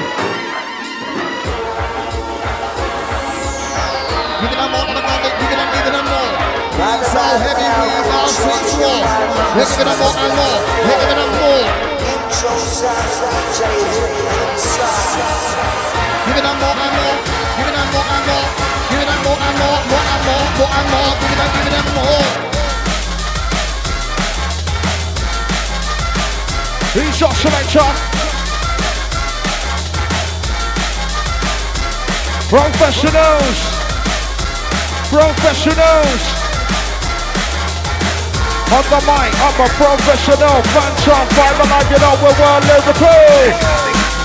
Giving them more, giving them more. So heavy, we bounce switch war. We're giving them more and more. We're giving them more. Giving them more and more. Giving them more and more. Giving them more and more. More and more. More and more. Giving them more. He's got selector. Professionals. Professionals. On the mic, I'm a professional. Phantom, five alive, you know we're well Liverpool.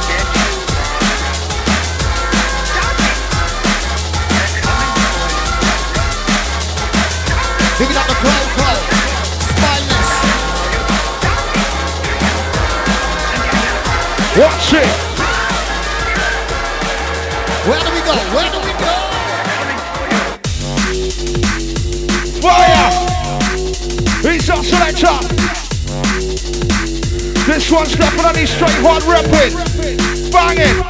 Picking up the crow, spineless. Watch it. Where do we go? Where do we go? Fire! He's our selector. This one's definitely straight hard repping. Banging.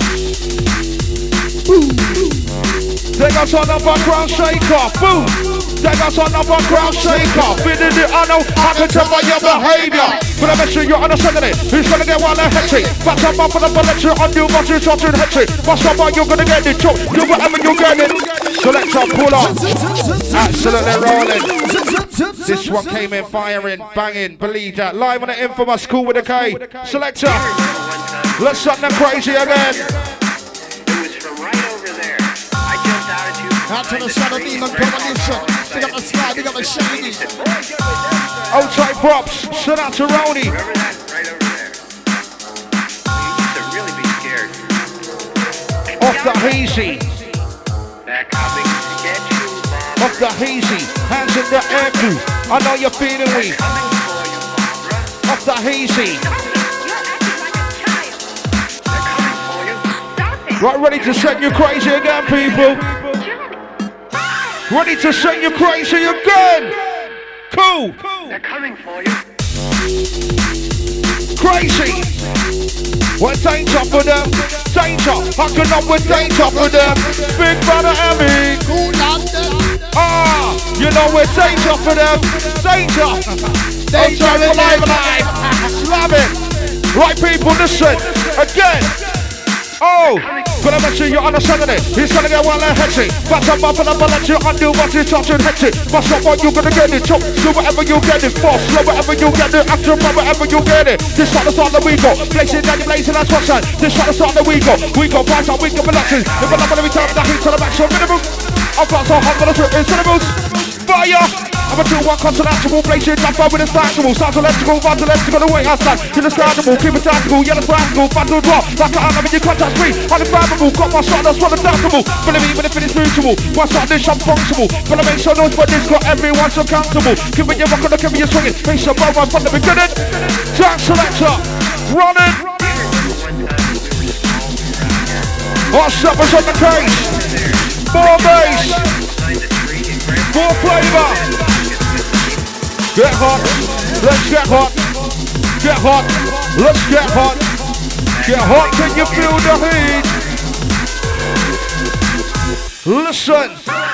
Take us on the background shaker. Boom. Take us on the background shaker. Bidding it, I know I can tell by your behavior. But I make sure you're understanding it. Who's gonna get one and hectic? But I'm up for the lecture on you, but you're talking hectic. But someone you're gonna get it, choke. Do whatever you get it. Selector, pull up. Absolutely rolling. This one came in firing, banging, believe that. Live on the infamous Cool with a K. Selector, let's start them crazy again. Out to the Shadow Demon Coalition. Big up the Sky, big up the Shady. Outside props, shout out to Rowdy. Remember that? Right over there. You used to really be scared. Off the hazy. They're coming to get you, Barbara. Off the hazy. Hands in the air crew. I know you're feeling weak. Coming for you, Barbara. Off the hazy. They're coming for you. Right, ready to set you crazy again, people. Ready to set you crazy again. Cool. They're coming for you. Crazy. We're danger for them. Danger. Hooking up with danger for them. Big brother Emmy. Ah, you know we're danger for them. Danger. Danger for alive. Love it. Right, people, listen. Again. Oh, gonna make sure you're understanding it. He's gonna get one like hectic. But I'm up and I'm gonna let you undo what you're touching hectic. But stop what you're gonna get it. Chop, do whatever you get it. Boss, slow whatever you get it. Action, whatever you get it. This start the start that we go. Blazing down your blazing, that's what's that. This start the start that we go. We go, price out, we go, relaxing. If I'm not gonna be telling that heat to the max, so minimum. I've got so hot, gonna trip in syllables. Fire! I'm a 2-1 consonantical, blazing jumper with a factual. Sounds electrical, vibes electrical, the way I stand. Indescribable, keep it tactical, yellow practical, battle drop. Like I'm having your contact free, unfathomable. Got my shot, that's what adaptable. Believe me, even if it is mutual. What's like this, I'm functional. But I make sure noise, but this got everyone so comfortable. Give me your rock and give me your swinging. Make sure bro, I'm from the beginning. Jack selector, running. What's up, what's on the case? More bass. More flavor. Get hot, let's get hot. Get hot, let's get hot. Get hot, can you feel the heat? Listen.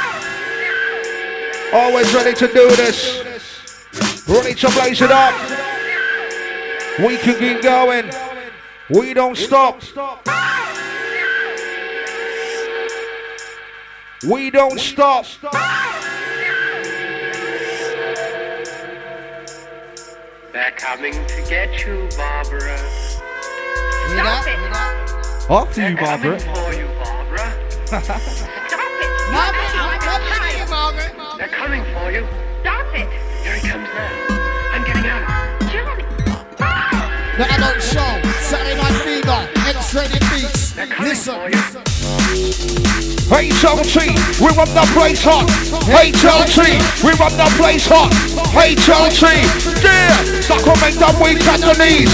Always ready to do this. Ready to blaze it up. We can keep going. We don't stop. We don't stop. They're coming to get you, Barbara. Stop it. After you, They're Barbara. coming for you, Barbara. Stop it. Margaret. They're coming for you. Stop it. Here he comes now. I'm getting out. Johnny. The adult show, Saturday Night Fever, X-rated beats. They're coming Listen. for you. HLT, we run the place hot. HLT, we run the place hot. HLT, yeah, that will make them weak at the knees.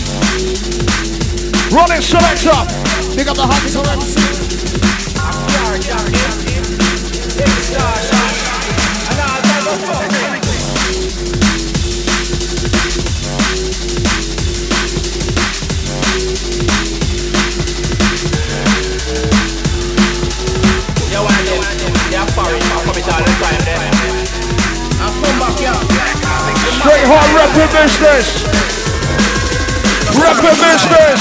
Running selector. Big up the Hunter MC. Straight hard rapping business. Rapping business.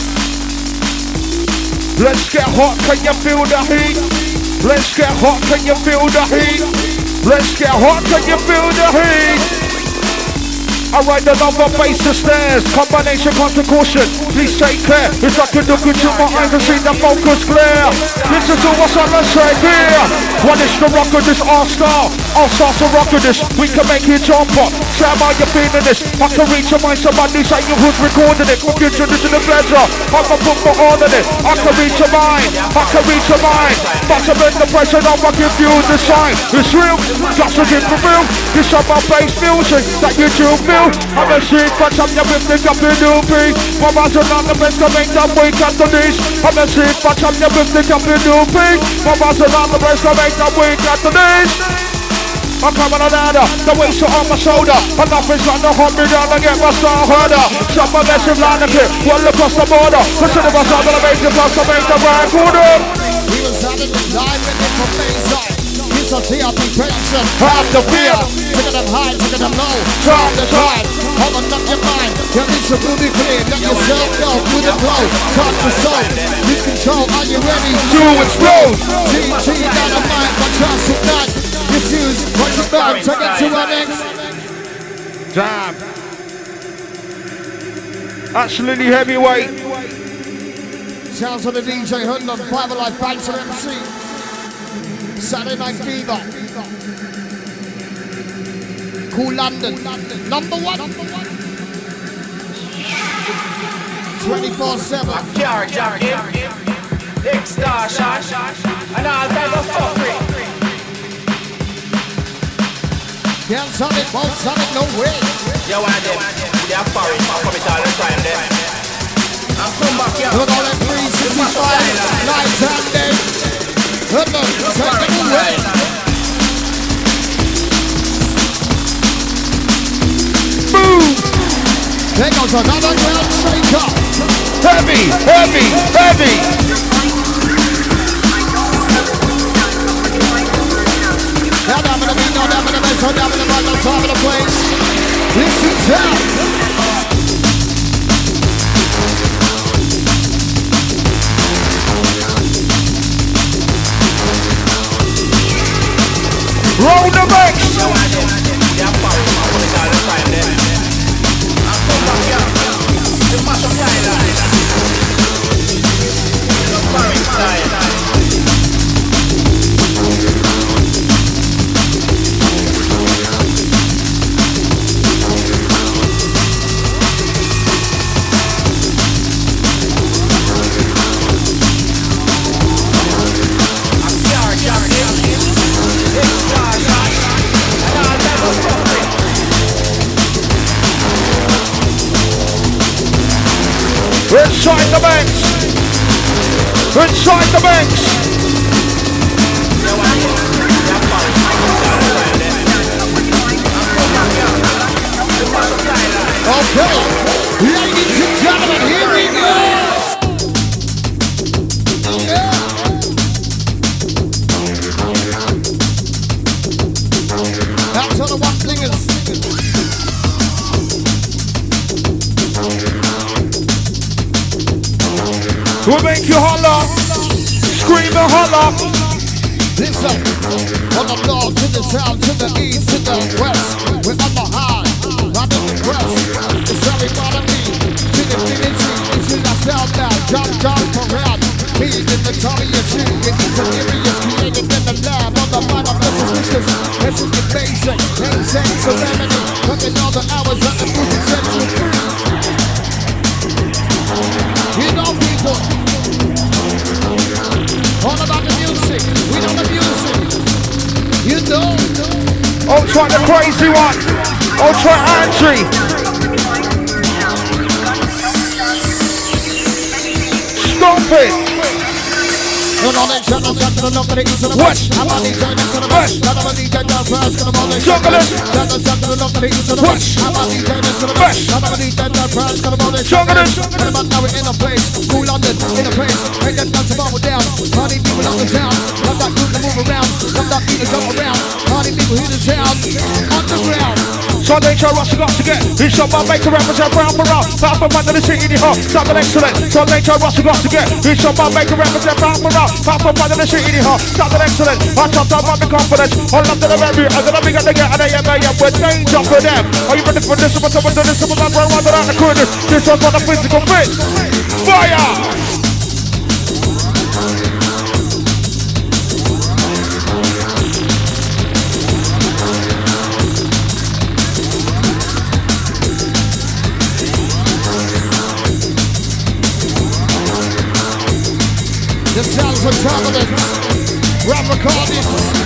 Let's get hot, can you feel the heat? Let's get hot, can you feel the heat? Let's get hot, can you feel the heat? I ride the number face the stairs. Combination, constant caution. Please take care. If I can look into my eyes and see the focus clear. Listen to what's on the side here. One is the rock of this all-star. All-stars to rock of this. We can make it jump up. Sam, how you feeling this? I can reach your mind. Somebody say you who's recording it. Computer, this is the pleasure. I can put my all in it. I can reach your mind. I can reach your mind. But I'm in the pressure. Now I give you the sign. It's real. Just to give the real. This is my bass music that you do feel. I'm a shit, but I'm your business up in new beat. Mamas are not the best to make them wake up to this. I'm a shit, but I'm your business up in new beat. Mamas are not the best to make them wake up to this. I'm coming on ladder, the weights are on my shoulder. Enough is like the hot me down and get my star harder. Some of us in line of it, well across the border. Consider us out of the major plus to make the right order. We was having the live and it from baseline. Here's a TRP pension. Half the fear. Taking them high, taking them low. Time to drive. Hold on up your mind. Your vision will be clear. Let yourself go through the flow. Time to soul. Lose control. Are you ready? To explode. TT dynamite. My chance ignite. Misuse. Watch it back. Take it to our next. Damn. Absolutely heavyweight. Sounds of the DJ Hoodlum. Five Alive Banter MC. Saturday Night Fever. Cool London. Number one. 24/7. Car jockey, extortion, and all type of fuckery. Can't sell it, won't sell it, no way. You want them, they're foreign, come it all the time then. And come back here. Look all that 365, night and day. Hoodlum, take it away. Boom! There goes another ground shaker. Heavy, heavy, heavy. Now down in the beat, now down in the bass, now down in the right, on top of the place. Listen down. Roll the mix. Inside the mix! Inside the mix! Okay, ladies and gentlemen, here we go! That's all the one flingers. We'll make you holler, scream and holler. Listen, from the north to the south, to the east, to the west. We're on the high, I'm in the crest. It's everybody to the infinity. It's in the sound now, John Corral. Me in the tummy of you, it is delirious. Created in the lab, on the mind of the suspicious. This is the basic, insane serenity. Cooking all the hours of the movie century. You know people. Ultra the crazy one. Ultra Andrew. Stop it. Juggling. So they try rush got to get. It's shot by Baker represent brown for round. Half a man to the city in the hall. Something excellent. So they try rush got to get. It's shot by Baker represent brown for round. Half a man to the city in the hall. Something excellent. I chopped up my confidence. All up to the very. I'm gonna be gonna get an AM with danger for them. Are you ready for this? But someone do this. Someone got run around the corner. This one's on the physical fit. Fire! The sounds of traveling, rap recordings.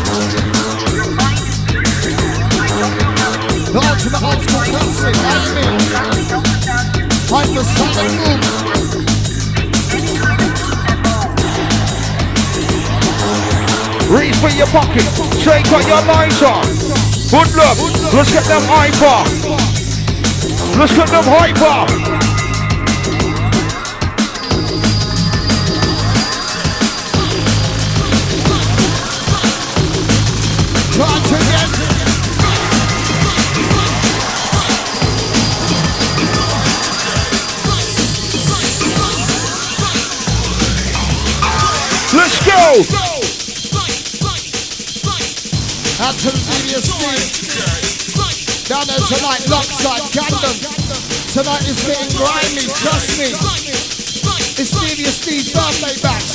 The ultimate old school classic, anime. Hypersonic boom. Reach for your pocket, shake on your lighter. Good luck, let's get them hyper. Let's get them hyper. Try to get. Let's go! Out to the media Steve. Down there tonight, Lockside, Camden. Tonight is getting grimy, trust me. It's Media Steve's birthday bash.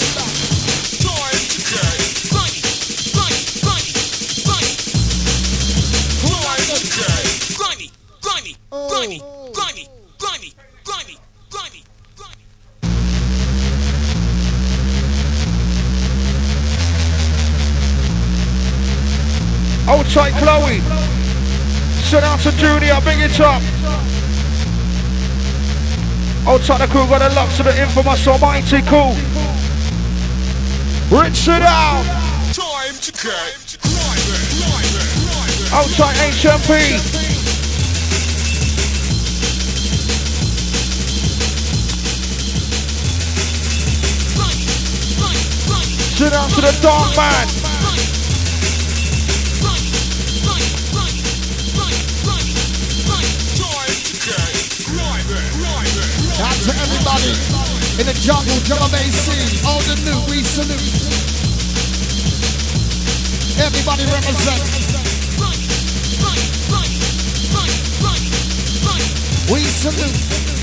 Outside Chloe. Shout out to Junior, big it up. Outside the crew, got the locks to the infamous almighty cool. Rinse it out. Time to get. Outside HMP. Shout out to the dark man. Out to everybody in the jungle, drum and bass scene, old and new, we salute. Everybody represent. We salute.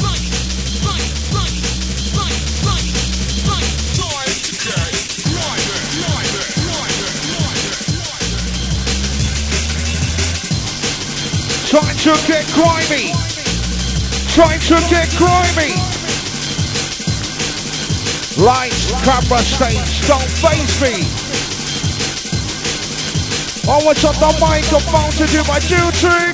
Trying to get grimy. Trying to get grimy. Lights, camera, stage, don't face me. I was on the microphone to do my duty.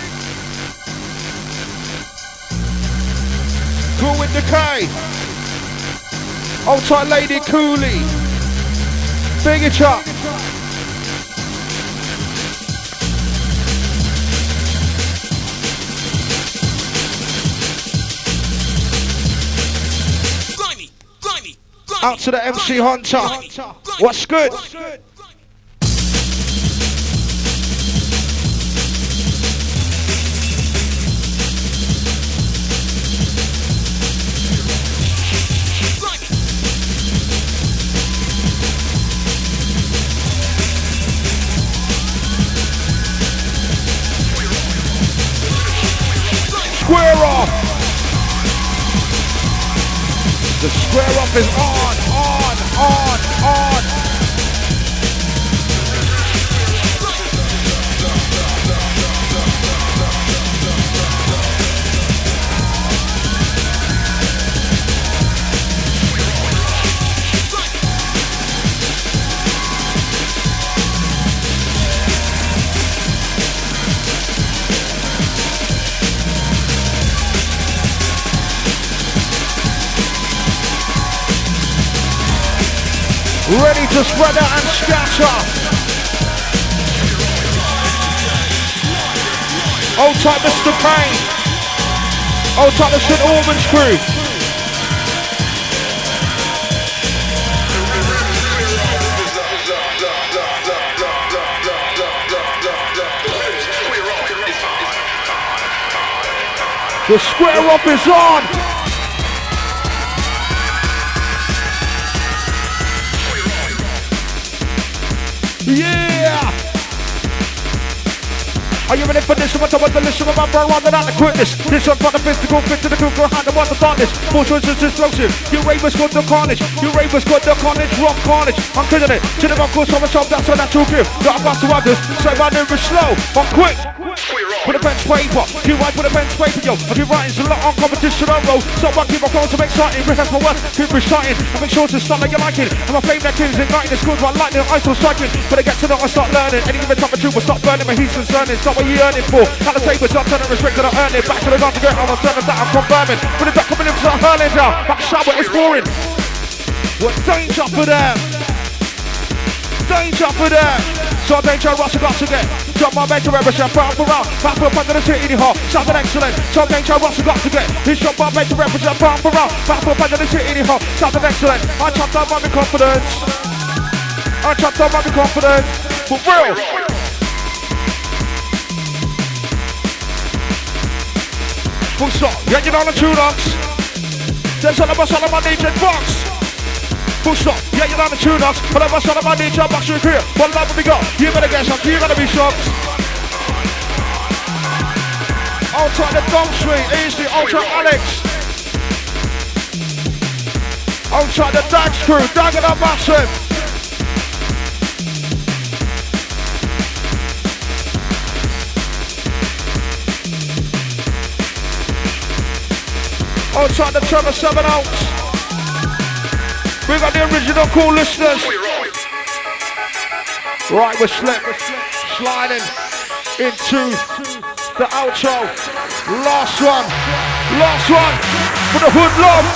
Cool with the K. Outside Lady Cooley. Big it up. Out to the MC Hunter. What's good? Square off. The square up is on. Ready to spread out and scatter. Old type Mr. Payne. Old type the St. Albans crew. The square up is on. Yeah. Are you ready for this? I'm talking about the listen of my brother rather than the quickness. This one for the physical, fit to the cool, hand the one the darkness. Full choice is explosive. You ravers got the carnage. You ravers got the carnage, rock carnage. I'm killing it. To the course from myself, that's what I took you. Got a bust to others. So if I move it slow, I'm quick. Put a pen to paper. You right, put a pen to paper, yo. I've been writing a lot on competition on road. So I keep my phone so exciting. Rehearse my work, keep reciting. I make sure to start like you like it. And my flame that kills igniting the schools by lightning. I still striking. But I get to know I start learning. Any given time of truth will stop burning. My heat's concerning. Stop what you earning for. At the table, start turning respect that I earn it. Back to the gun to get on the turn that I'm confirming. When the duck coming in, start hurling down. Back shower, it's pouring. What danger for them? Danger for them. So danger, rush I got to get. Jump my bed to represent, round for round. Back for the the city hall. Something excellent. So danger, rush I got to get. He's jump my bed to represent, round for round. Back for the city hall. Something excellent. I chopped up my confidence. I chopped up my confidence. For real. Full stop. Yeah, you know the two knocks. There's all of us on my DJ box. Full stop. Yeah, you know the two knocks. All of us on my DJ box. You're here. What love have we got? You better get shocked. You gotta be shocked. Outside the Dom Street. Easy. Outside Alex. Outside the Dax crew. Dagging up massive. Outside the Trevor 7 Oaks. We got the original cool listeners. Right, we're sliding into the outro. Last one for the hood love.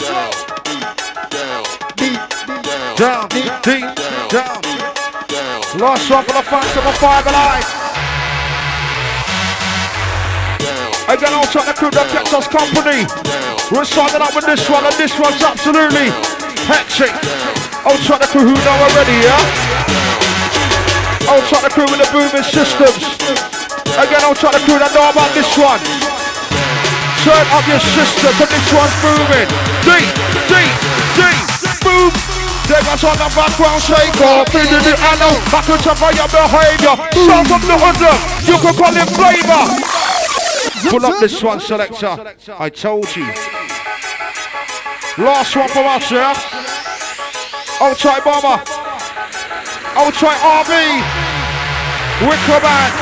Down, deep, down. Last one for the fans of the Five Alive. Again, outside the crew that kept us company. We're starting up with this one, and this one's absolutely hectic. Outside the crew who know already, yeah? Outside the crew with the booming systems. Again, outside the crew that know about this one. Turn up your system, but this one's booming. Deep, boom. They got on the background shaker. Feeding the anno, back to your behavior. Sound from the under, you can call it flavor. Pull up this one, selector. I told you. Last one from us, yeah? Outside Bomber. Outside RB. Wickerman.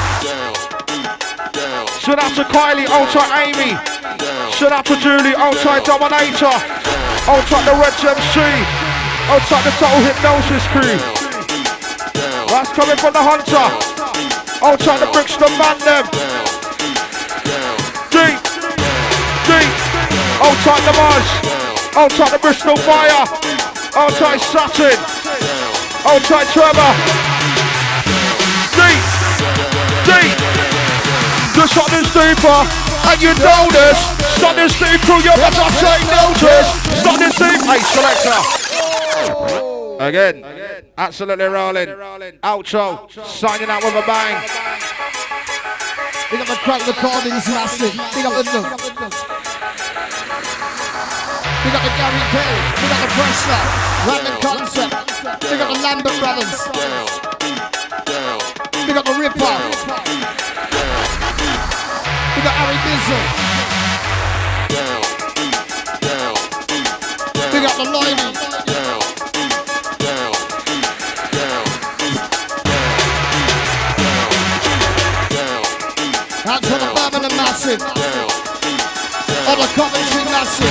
Shout out to Kylie. Outside Amy. Shout out to Julie. Outside Dominator. Outside the Red MC. Outside the Total Hypnosis crew. That's coming from the Hunter. Outside the Brixton Man them. Deep. Outside the Mars. Outside the Bristol Fire. Outside Sutton. Outside Trevor. Deep. The Sutton's deeper. And you know this. Sutton's deep crew, you better take notice. Sutton's deep. Hey, selector. Again. Absolutely rolling. Outro. Signing out with a bang. Big up the crack recordings, massive. Big up the look. Big up the Gary K. Big up the Pressure. Random Concept. Big up the Lambert Brothers. Big up the Ripper. Big up Harry Bizzle. Big up the Loiny. That's for the Birmingham Massive. On the Coventry Massive.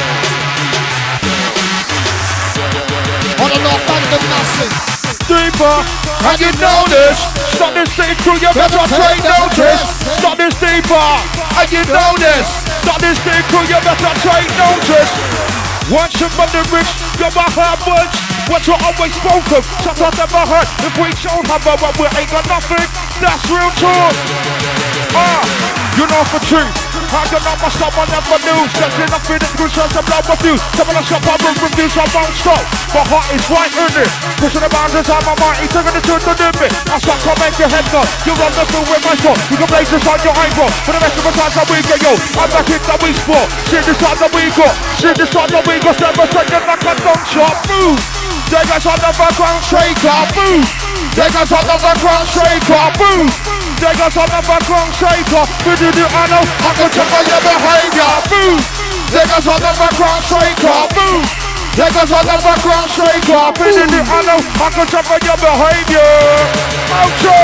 On the Northampton Massive. Deeper, and you know this. Stop this deep crew, you better take notice. Stop this deeper, and you know this. Stop this deep crew, you better take notice. Once you're on the bridge, you're my hard words. What you always spoke of, shut I never heard. If we don't have a what, we ain't got nothing. That's real talk. You know for truth. I don't know my stuff, I never knew. Setting up in the crucial, some love with you. Some of the shop, I will reviews, I won't stop. My heart is right in it. Pushing the boundaries out my mind, he's taking the truth to limit. I start to make your head nod. You run the field with my spot. You can blaze this on your eyebrow. For the rest of the times that we get, yo, I'm back in that we sport. See this on that we got. See this on that we got. Never second like a don't shot. Move. Take us on the background, shaker. Move. Take us on the background, shaker. Move. Take us on the background, shaker. We do the honor, I can check on your behavior. Move. Take us on the background, shaker. Move. Take us on the background, shaker. We do the honor, I can check on your behavior. Outro.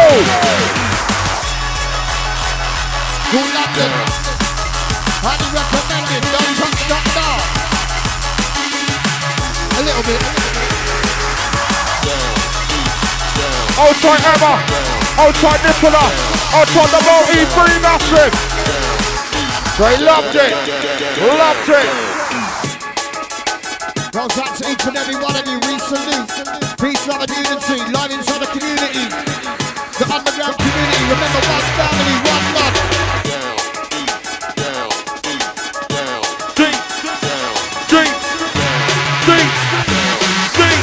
Good London. Highly recommended. Don't touch that now. A little bit. Outside Emma, outside Nicola, outside the Multi-3 Massive. They loved it, loved it. Goes out to each and every one of you, we salute. Peace, love and unity, live inside the community. The underground community, remember one family, one love. Deep, deep, deep, deep.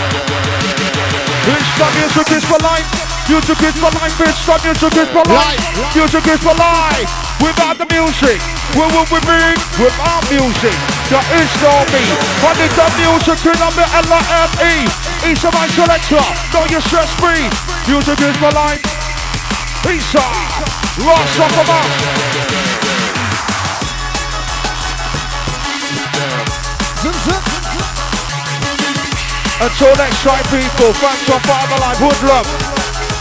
It's the music is for life. Music is for life, bitch. The music is for life. Music is for life. Without the music, where would we be? Without music, there is no me. I need the music in the L-I-F-E. Each of my selector, know you stress free. Music is for life. Isa, Ross Rockama. Until next time, people, thanks for Father Life Woodlum.